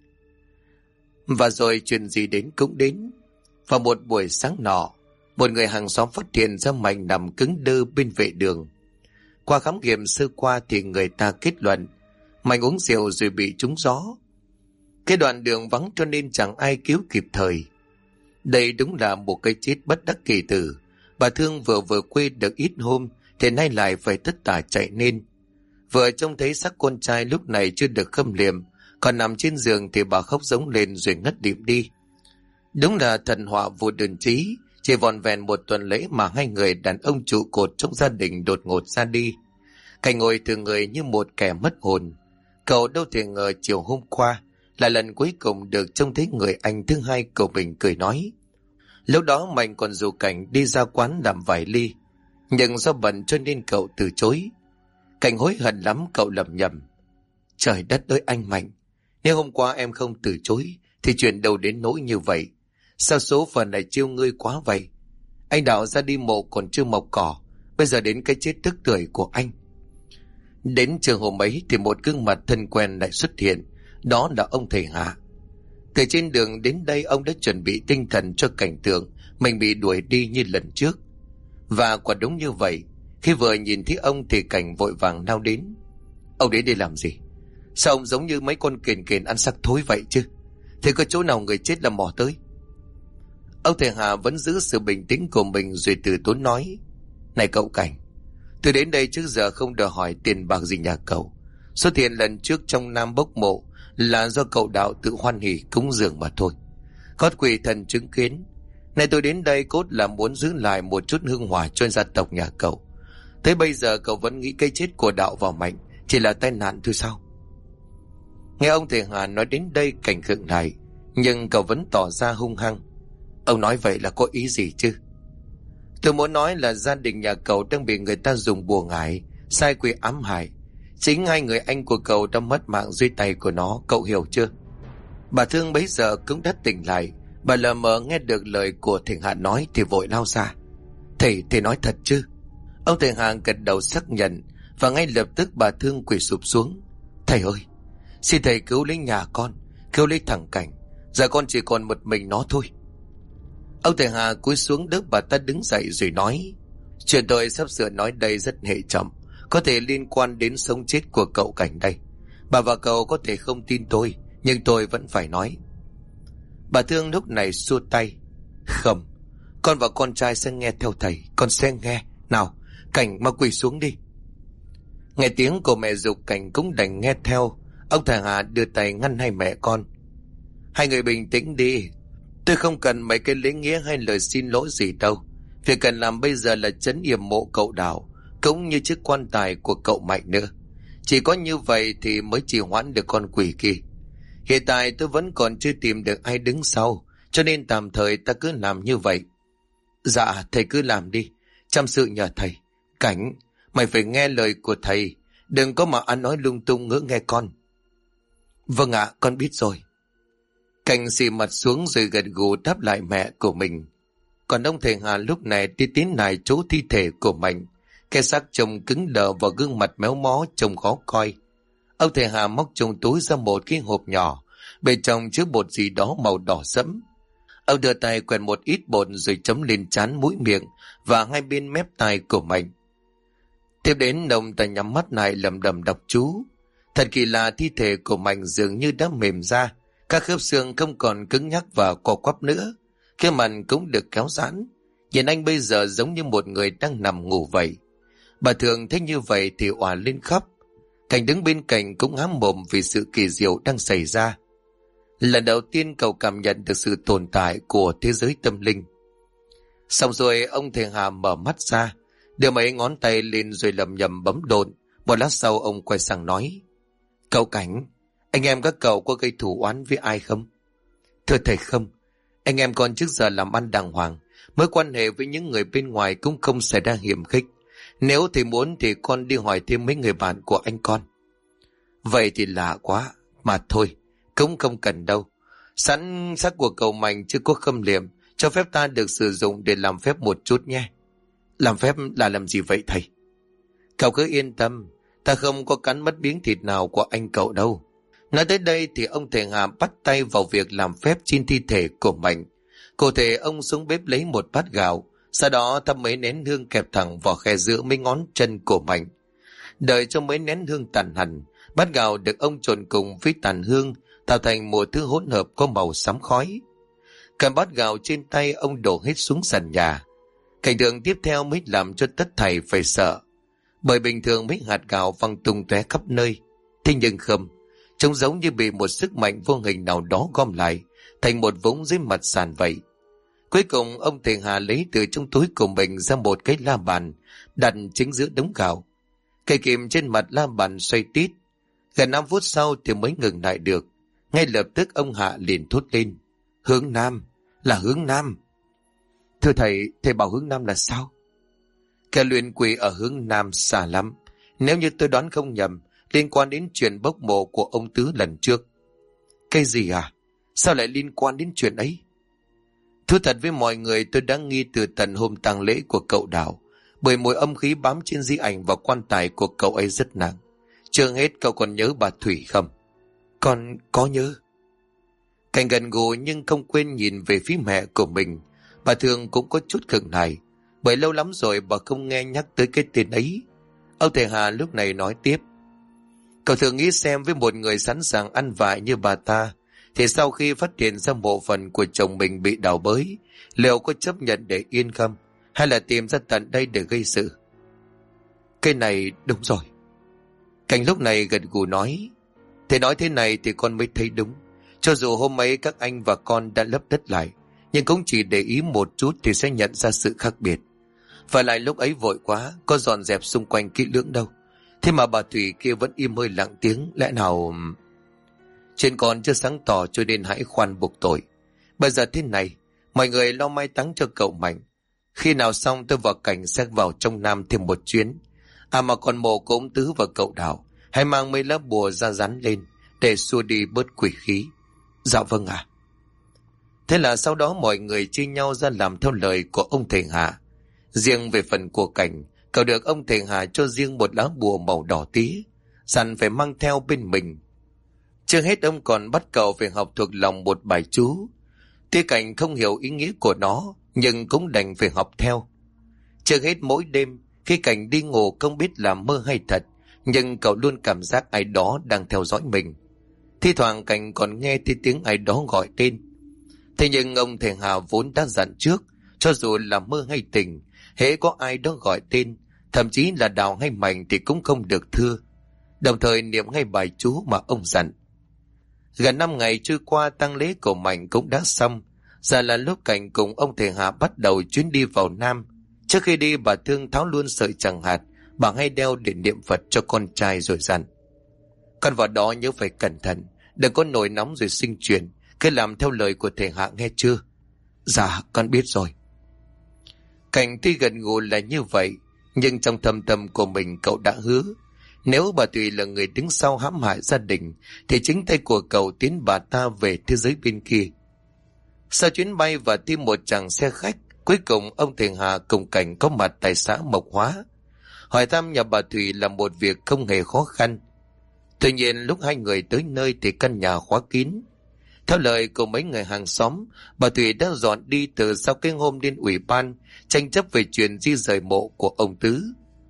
Và rồi chuyện gì đến cũng đến. Vào một buổi sáng nọ, một người hàng xóm phát hiện ra Mạnh nằm cứng đơ bên vệ đường. Qua khám nghiệm sơ qua thì người ta kết luận Mạnh uống rượu rồi bị trúng gió. Cái đoạn đường vắng cho nên chẳng ai cứu kịp thời. Đây đúng là một cái chết bất đắc kỳ tử. Bà Thương vừa quê được ít hôm thì nay lại phải tất tả chạy nên. Vừa trông thấy xác con trai lúc này chưa được khâm liệm, còn nằm trên giường thì bà khóc giống lên rồi ngất lịm đi. Đúng là thần họa vô đơn chí. Chỉ vòn vẹn một tuần lễ mà hai người đàn ông trụ cột trong gia đình đột ngột ra đi. Cảnh ngồi từ người như một kẻ mất hồn. Cậu đâu thể ngờ chiều hôm qua là lần cuối cùng được trông thấy người anh thứ hai của mình cười nói. Lúc đó Mạnh còn rủ Cảnh đi ra quán làm vài ly, nhưng do bận cho nên cậu từ chối. Cảnh hối hận lắm, cậu lẩm nhẩm. Trời đất ơi anh Mạnh, nếu hôm qua em không từ chối thì chuyện đâu đến nỗi như vậy. Sao số phận lại chiêu ngươi quá vậy? Anh Đạo ra đi mộ còn chưa mọc cỏ, Bây giờ đến cái chết tức tưởi của anh. Đến trường hôm ấy thì một gương mặt thân quen lại xuất hiện. Đó là ông thầy Hà. Từ trên đường đến đây ông đã chuẩn bị tinh thần cho cảnh tượng mình bị đuổi đi như lần trước. Và quả đúng như vậy, khi vừa nhìn thấy ông thì Cảnh vội vàng lao đến. Ông đến đây làm gì? Sao ông giống như mấy con kền kền ăn xác thối vậy chứ? Thế có chỗ nào người chết là mò tới? Ông thầy Hà vẫn giữ sự bình tĩnh của mình rồi từ tốn nói. Này cậu Cảnh, tôi đến đây trước giờ không đòi hỏi tiền bạc gì nhà cậu. Số tiền lần trước trong Nam bốc mộ là do cậu Đạo tự hoan hỉ cúng dường mà thôi. Có quỷ thần chứng kiến. Này tôi đến đây cốt là muốn giữ lại một chút hương hỏa cho gia tộc nhà cậu. Thế bây giờ cậu vẫn nghĩ cái chết của Đạo và Mạnh chỉ là tai nạn thôi sao? Nghe ông thầy Hà nói đến đây, Cảnh khựng lại, nhưng cậu vẫn tỏ ra hung hăng. Ông nói vậy là có ý gì chứ? Tôi muốn nói là gia đình nhà cậu đang bị người ta dùng bùa ngải, sai quỷ ám hại. Chính hai người anh của cậu đã mất mạng dưới tay của nó, cậu hiểu chưa? Bà Thương bấy giờ cũng đã tỉnh lại. Bà lờ mờ nghe được lời của thầy Hà nói thì vội lao ra. Thầy nói thật chứ? Ông thầy Hà gật đầu xác nhận. Và ngay lập tức bà Thương quỳ sụp xuống. Thầy ơi, xin thầy cứu lấy nhà con, cứu lấy thằng Cảnh. Giờ con chỉ còn một mình nó thôi. Ông thầy Hà cúi xuống đỡ bà ta đứng dậy rồi nói. Chuyện tôi sắp sửa nói đây rất hệ trọng, có thể liên quan đến sống chết của cậu Cảnh đây. Bà và cậu có thể không tin tôi, nhưng tôi vẫn phải nói. Bà Thương lúc này xua tay. Không, con và con trai sẽ nghe theo thầy. Con sẽ nghe. Nào, Cảnh mà quỳ xuống đi. Nghe tiếng của mẹ giục, Cảnh cũng đành nghe theo. Ông thầy Hà đưa tay ngăn hai mẹ con. Hai người bình tĩnh đi. Tôi không cần mấy cái lễ nghĩa hay lời xin lỗi gì đâu. Việc cần làm bây giờ là trấn yểm mộ cậu Đạo, cũng như chiếc quan tài của cậu Mạnh nữa. Chỉ có như vậy thì mới trì hoãn được con quỷ kia. Hiện tại tôi vẫn còn chưa tìm được ai đứng sau, cho nên tạm thời ta cứ làm như vậy. Dạ, thầy cứ làm đi. Chăm sự nhờ thầy. Cảnh, mày phải nghe lời của thầy. Đừng có mà ăn nói lung tung ngỡ nghe con. Vâng ạ, con biết rồi. Cảnh xì mặt xuống rồi gật gù đáp lại mẹ của mình. Còn ông thầy Hà lúc này đi tiến lại chỗ thi thể của Mạnh. Cái xác trông cứng đờ và gương mặt méo mó trông khó coi. Ông thầy Hà móc trong túi ra một cái hộp nhỏ, bên trong chứa bột gì đó màu đỏ sẫm. Ông đưa tay quẹt một ít bột rồi chấm lên trán, mũi, miệng và hai bên mép tai của Mạnh. Tiếp đến ông ta nhắm mắt lại lẩm bẩm đọc chú. Thật kỳ lạ, thi thể của Mạnh dường như đã mềm ra, các khớp xương không còn cứng nhắc và co quắp nữa, cái mặt cũng được kéo giãn. Nhìn anh bây giờ giống như một người đang nằm ngủ vậy. Bà Thường thấy như vậy thì òa lên khóc. Cảnh đứng bên cạnh cũng há mồm vì sự kỳ diệu đang xảy ra. Lần đầu tiên cậu cảm nhận được sự tồn tại của thế giới tâm linh. Xong rồi ông thầy Hà mở mắt ra, đưa mấy ngón tay lên rồi lầm nhầm bấm độn. Một lát sau ông quay sang nói. Cậu Cảnh, anh em các cậu có gây thù oán với ai không? Thưa thầy không. Anh em con trước giờ làm ăn đàng hoàng, mối quan hệ với những người bên ngoài cũng không xảy ra hiểm khích. Nếu thầy muốn thì con đi hỏi thêm mấy người bạn của anh con. Vậy thì lạ quá. Mà thôi, cũng không cần đâu. Sẵn xác của cậu Mạnh chưa có khâm liệm, cho phép ta được sử dụng để làm phép một chút nhé. Làm phép là làm gì vậy thầy? Cậu cứ yên tâm, ta không có cắn mất miếng thịt nào của anh cậu đâu. Nói tới đây thì ông thầy Hà bắt tay vào việc làm phép trên thi thể của Mạnh. Cụ thể ông xuống bếp lấy một bát gạo, sau đó thắp mấy nén hương kẹp thẳng vào khe giữa mấy ngón chân của Mạnh. Đợi cho mấy nén hương tàn hẳn, bát gạo được ông trộn cùng với tàn hương tạo thành một thứ hỗn hợp có màu xám khói. Cầm bát gạo trên tay, ông đổ hết xuống sàn nhà. Cảnh tượng tiếp theo mới làm cho tất thảy phải sợ, bởi bình thường mấy hạt gạo văng tung tóe khắp nơi, thế nhưng không, trông giống như bị một sức mạnh vô hình nào đó gom lại thành một vũng dưới mặt sàn vậy. Cuối cùng ông thầy Hà lấy từ trong túi của mình ra một cái la bàn, đặt chính giữa đống gạo. Cây kìm trên mặt la bàn xoay tít. Gần 5 phút sau thì mới ngừng lại được. Ngay lập tức ông Hạ liền thốt lên. Hướng Nam, là hướng Nam. Thưa thầy, thầy bảo hướng Nam là sao? Kẻ luyện quỷ ở hướng Nam xa lắm. Nếu như tôi đoán không nhầm, liên quan đến chuyện bốc mộ của ông Tứ lần trước. Cái gì à? Sao lại liên quan đến chuyện ấy? Thú thật với mọi người, tôi đã nghi từ tận hôm tang lễ của cậu Đạo. bởi mùi âm khí bám trên di ảnh và quan tài của cậu ấy rất nặng. Chưa hết, cậu còn nhớ bà Thủy không? Con có nhớ. Cảnh gần gù nhưng không quên nhìn về phía mẹ của mình. Bà thường cũng có chút khựng lại, bởi lâu lắm rồi bà không nghe nhắc tới cái tên ấy. Ông thầy Hà lúc này nói tiếp: cậu thường nghĩ xem, với một người sẵn sàng ăn vạ như bà ta, thì sau khi phát hiện ra mộ phần của chồng mình bị đào bới, liệu có chấp nhận để yên không, hay là tìm ra tận đây để gây sự? Cái này đúng rồi. Cảnh lúc này gật gù nói: thầy nói thế này thì con mới thấy đúng. Cho dù hôm ấy các anh và con đã lấp đất lại, nhưng cũng chỉ để ý một chút thì sẽ nhận ra sự khác biệt. Và lại lúc ấy vội quá, có dọn dẹp xung quanh kỹ lưỡng đâu. Thế mà bà Thủy kia vẫn im hơi lặng tiếng. Lẽ nào... Chuyện còn chưa sáng tỏ cho nên hãy khoan buộc tội. Bây giờ thế này, mọi người lo mai táng cho cậu Mạnh. Khi nào xong tôi và Cảnh sẽ vào trong Nam thêm một chuyến. À mà còn mộ của ông Tứ và cậu Đào, hãy mang mấy lá bùa ra dán lên để xua đi bớt quỷ khí. Dạ vâng ạ. Thế là sau đó mọi người chia nhau ra làm theo lời của ông thầy Hà. Riêng về phần của Cảnh, cậu được ông thầy Hà cho riêng một lá bùa màu đỏ tí, dặn phải mang theo bên mình. Chưa hết, ông còn bắt cậu phải học thuộc lòng một bài chú. Tuy Cảnh không hiểu ý nghĩa của nó, nhưng cũng đành phải học theo. Chưa hết, mỗi đêm khi Cảnh đi ngủ không biết là mơ hay thật, nhưng cậu luôn cảm giác ai đó đang theo dõi mình. Thi thoảng Cảnh còn nghe thấy tiếng ai đó gọi tên. Thế nhưng ông thầy Hà vốn đã dặn trước, cho dù là mơ hay tỉnh, hễ có ai đó gọi tên, thậm chí là Đào hay Mạnh thì cũng không được thưa, đồng thời niệm ngay bài chú mà ông dặn. Gần 5 ngày trôi qua, tang lễ của Mạnh cũng đã xong. Giờ là lúc Cảnh cùng ông thầy Hà bắt đầu chuyến đi vào Nam. Trước khi đi, bà Thương tháo luôn sợi tràng hạt bà hay đeo để niệm Phật cho con trai rồi dặn: con vào đó nhớ phải cẩn thận, đừng có nổi nóng rồi sinh chuyện, cứ làm theo lời của thầy Hạ nghe chưa? Dạ con biết rồi. Cảnh tuy gần gù là như vậy, nhưng trong thâm tâm của mình cậu đã hứa, nếu bà Thùy là người đứng sau hãm hại gia đình thì chính tay của cậu tiến bà ta về thế giới bên kia. Sau chuyến bay và thêm một chặng xe khách, cuối cùng ông thầy Hà cùng Cảnh có mặt tại xã Mộc Hóa. Hỏi thăm nhà bà Thùy là một việc không hề khó khăn. Tuy nhiên lúc hai người tới nơi thì căn nhà khóa kín. Theo lời của mấy người hàng xóm, bà Thùy đã dọn đi từ sau cái hôm đến ủy ban tranh chấp về chuyện di rời mộ của ông Tứ.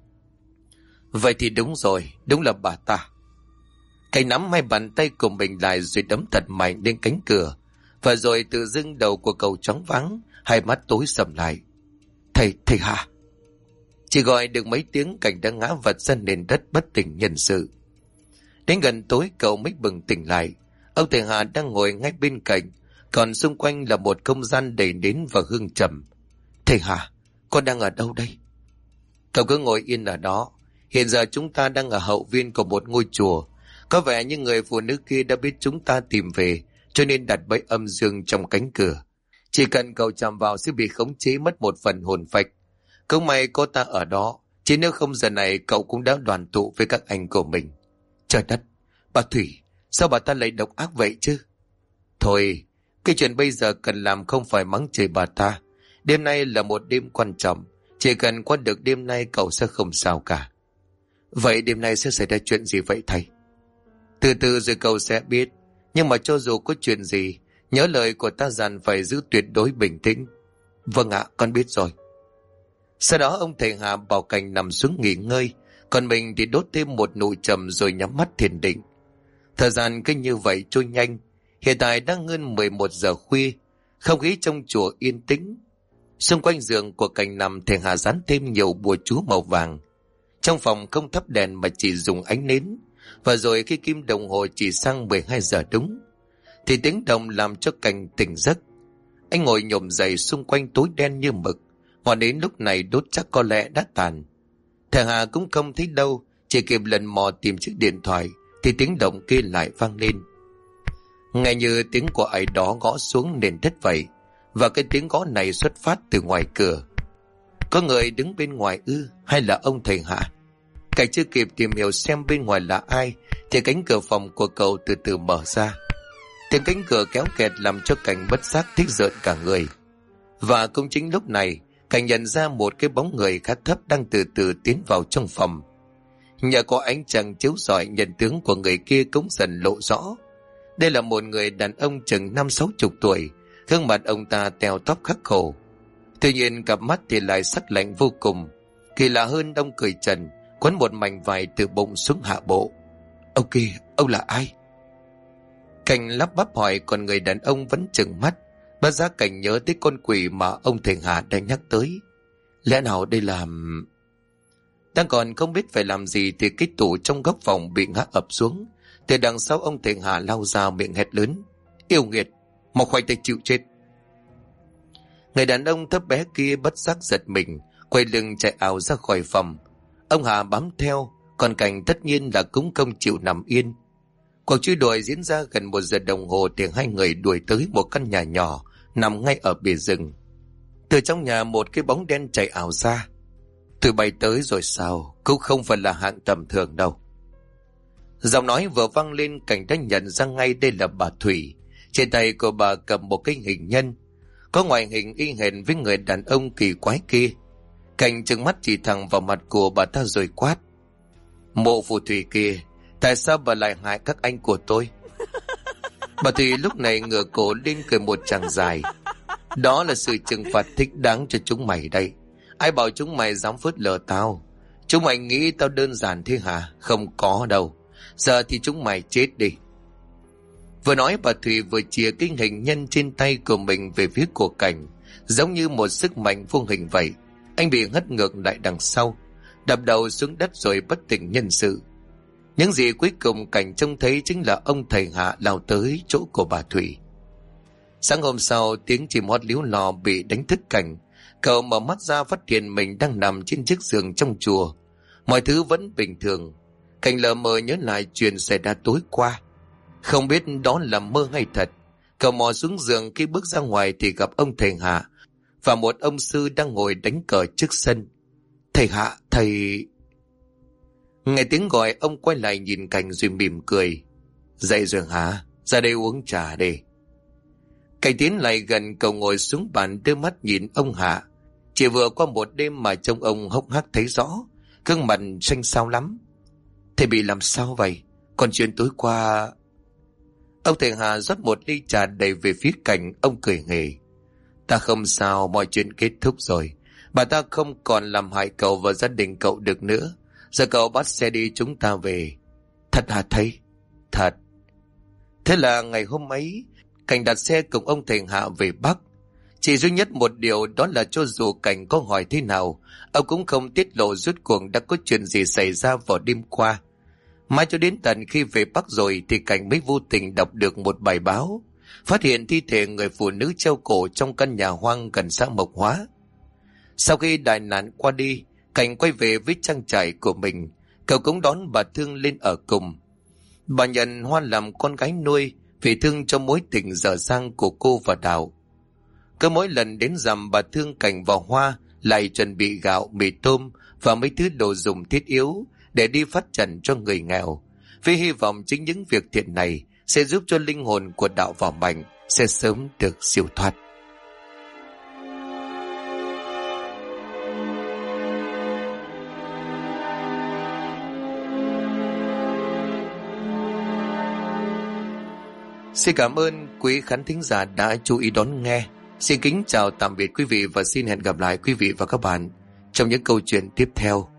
Vậy thì đúng rồi, đúng là bà ta. Cảnh nắm hai bàn tay của mình lại rồi đấm thật mạnh lên cánh cửa, và rồi tự dưng đầu của cậu choáng váng, hai mắt tối sầm lại. Thầy Hà. Chỉ gọi được mấy tiếng, Cảnh đã ngã vật ra nền đất bất tỉnh nhân sự. Đến gần tối cậu mới bừng tỉnh lại. Ông thầy Hà đang ngồi ngay bên cạnh, còn xung quanh là một không gian đầy nến và hương trầm. Thầy Hà, con đang ở đâu đây? Cậu cứ ngồi yên ở đó. Hiện giờ chúng ta đang ở hậu viên của một ngôi chùa. Có vẻ như người phụ nữ kia đã biết chúng ta tìm về, cho nên đặt bẫy âm dương trong cánh cửa. Chỉ cần cậu chạm vào sẽ bị khống chế mất một phần hồn phách. Không may có ta ở đó, chứ nếu không giờ này cậu cũng đã đoàn tụ với các anh của mình. Trời đất, bà Thủy, sao bà ta lại độc ác vậy chứ? Thôi, cái chuyện bây giờ cần làm không phải mắng chửi bà ta. Đêm nay là một đêm quan trọng, chỉ cần qua được đêm nay cậu sẽ không sao cả. Vậy đêm nay sẽ xảy ra chuyện gì vậy thầy? Từ từ rồi cậu sẽ biết. Nhưng mà cho dù có chuyện gì, nhớ lời của ta dặn phải giữ tuyệt đối bình tĩnh. Vâng ạ, con biết rồi. Sau đó ông thầy Hà bảo Cảnh nằm xuống nghỉ ngơi, còn mình thì đốt thêm một nụ trầm rồi nhắm mắt thiền định. Thời gian cứ như vậy trôi nhanh. Hiện tại đang hơn 11 giờ khuya, không khí trong chùa yên tĩnh. Xung quanh giường của Cảnh nằm, thầy Hà dán thêm nhiều bùa chú màu vàng. Trong phòng không thắp đèn mà chỉ dùng ánh nến. Và rồi khi kim đồng hồ chỉ sang 12 giờ đúng, thì tiếng đồng làm cho Cảnh tỉnh giấc. Anh ngồi nhổm dậy, xung quanh tối đen như mực. Ngọn nến lúc này đốt chắc có lẽ đã tàn. Thầy Hà cũng không thấy đâu, chỉ kịp lần mò tìm chiếc điện thoại thì tiếng động kia lại vang lên. Nghe như tiếng của ai đó gõ xuống nền đất vậy. Và cái tiếng gõ này xuất phát từ ngoài cửa. Có người đứng bên ngoài ư, hay là ông thầy Hà? Cảnh chưa kịp tìm hiểu xem bên ngoài là ai thì cánh cửa phòng của cậu từ từ mở ra. Tiếng cánh cửa kéo kẹt làm cho Cảnh bất giác thích rợn cả người. Và cũng chính lúc này, Cảnh nhận ra một cái bóng người khá thấp đang từ từ tiến vào trong phòng. Nhờ có ánh trăng chiếu rọi, nhận tướng của người kia cũng dần lộ rõ. Đây là một người đàn ông chừng 50-60 tuổi, gương mặt ông ta teo tóp khắc khổ. Tuy nhiên cặp mắt thì lại sắc lạnh vô cùng. Kỳ lạ hơn, ông cười trần, quấn một mảnh vải từ bụng xuống hạ bộ. Ông kia, ông là ai? Cảnh lắp bắp hỏi, còn người đàn ông vẫn trừng mắt. Bất giác Cảnh nhớ tới con quỷ mà ông thầy Hà đã nhắc tới. Lẽ nào đây là... Đang còn không biết phải làm gì thì cái tủ trong góc phòng bị ngã ập xuống. Từ đằng sau ông thầy Hà lao ra, miệng hét lớn: Yêu nghiệt, mau khoanh tay chịu chết. Người đàn ông thấp bé kia bất giác giật mình, quay lưng chạy ảo ra khỏi phòng. Ông Hà bám theo, còn Cảnh tất nhiên là cũng không chịu nằm yên. Cuộc truy đuổi diễn ra gần 1 giờ đồng hồ thì hai người đuổi tới một căn nhà nhỏ nằm ngay ở bìa rừng. Từ trong nhà một cái bóng đen chạy ảo ra. Tụi bay tới rồi sao? Cũng không phải là hạng tầm thường đâu. Giọng nói vừa vang lên, Cảnh đã nhận ra ngay đây là bà Thủy. Trên tay của bà cầm một cái hình nhân, có ngoại hình y hệt với người đàn ông kỳ quái kia. Cảnh trừng mắt chỉ thẳng vào mặt của bà ta rồi quát: Mộ phù thủy kia, tại sao bà lại hại các anh của tôi? Bà Thủy lúc này ngửa cổ lên cười một tràng dài. Đó là sự trừng phạt thích đáng cho chúng mày đây. Ai bảo chúng mày dám phớt lờ tao? Chúng mày nghĩ tao đơn giản thế hả? Không có đâu. Giờ thì chúng mày chết đi. Vừa nói bà Thủy vừa chìa cái hình nhân trên tay của mình về phía của Cảnh, giống như một sức mạnh vô hình vậy. Anh bị hất ngược lại đằng sau, đập đầu xuống đất rồi bất tỉnh nhân sự. Những gì cuối cùng Cảnh trông thấy chính là ông thầy Hạ lao tới chỗ của bà Thủy. Sáng hôm sau, tiếng chim hót líu lo bị đánh thức Cảnh. Cậu mở mắt ra phát hiện mình đang nằm trên chiếc giường trong chùa. Mọi thứ vẫn bình thường. Cảnh lờ mờ nhớ lại chuyện xảy ra tối qua. Không biết đó là mơ hay thật. Cậu mò xuống giường, khi bước ra ngoài thì gặp ông thầy Hạ và một ông sư đang ngồi đánh cờ trước sân. Thầy Hạ, thầy... Nghe tiếng gọi, ông quay lại nhìn Cảnh rồi mỉm cười. Dậy rồi hả? Ra đây uống trà đi. Cảnh tiến lại gần, cậu ngồi xuống bàn đưa mắt nhìn ông Hạ. Chỉ vừa qua một đêm mà trông ông hốc hác thấy rõ, gương mặt xanh xao lắm. Thầy bị làm sao vậy? Còn chuyện tối qua... Ông thầy Hà rót một ly trà đầy về phía Cảnh, ông cười nghề. Ta không sao, mọi chuyện kết thúc rồi. Bà ta không còn làm hại cậu và gia đình cậu được nữa. Giờ cậu bắt xe đi chúng ta về. Thật hả thầy? Thật. Thế là ngày hôm ấy, Cảnh đặt xe cùng ông thầy Hạ về Bắc. Chỉ duy nhất một điều, đó là cho dù Cảnh có hỏi thế nào, ông cũng không tiết lộ rốt cuộc đã có chuyện gì xảy ra vào đêm qua. Mãi cho đến tận khi về Bắc rồi thì Cảnh mới vô tình đọc được một bài báo, phát hiện thi thể người phụ nữ treo cổ trong căn nhà hoang gần xã Mộc Hóa. Sau khi đại nạn qua đi, Cảnh quay về với trang trại của mình. Cậu cũng đón bà Thương lên ở cùng. Bà nhận Hoa làm con gái nuôi vì thương cho mối tình dở dang của cô và Đào. Cứ mỗi lần đến rằm, bà Thương, Cảnh và Hoa lại chuẩn bị gạo, mì tôm và mấy thứ đồ dùng thiết yếu để đi phát trần cho người nghèo, vì hy vọng chính những việc thiện này sẽ giúp cho linh hồn của Đạo và Mạnh sẽ sớm được siêu thoát. Xin cảm ơn quý khán thính giả đã chú ý đón nghe. Xin kính chào tạm biệt quý vị và xin hẹn gặp lại quý vị và các bạn trong những câu chuyện tiếp theo.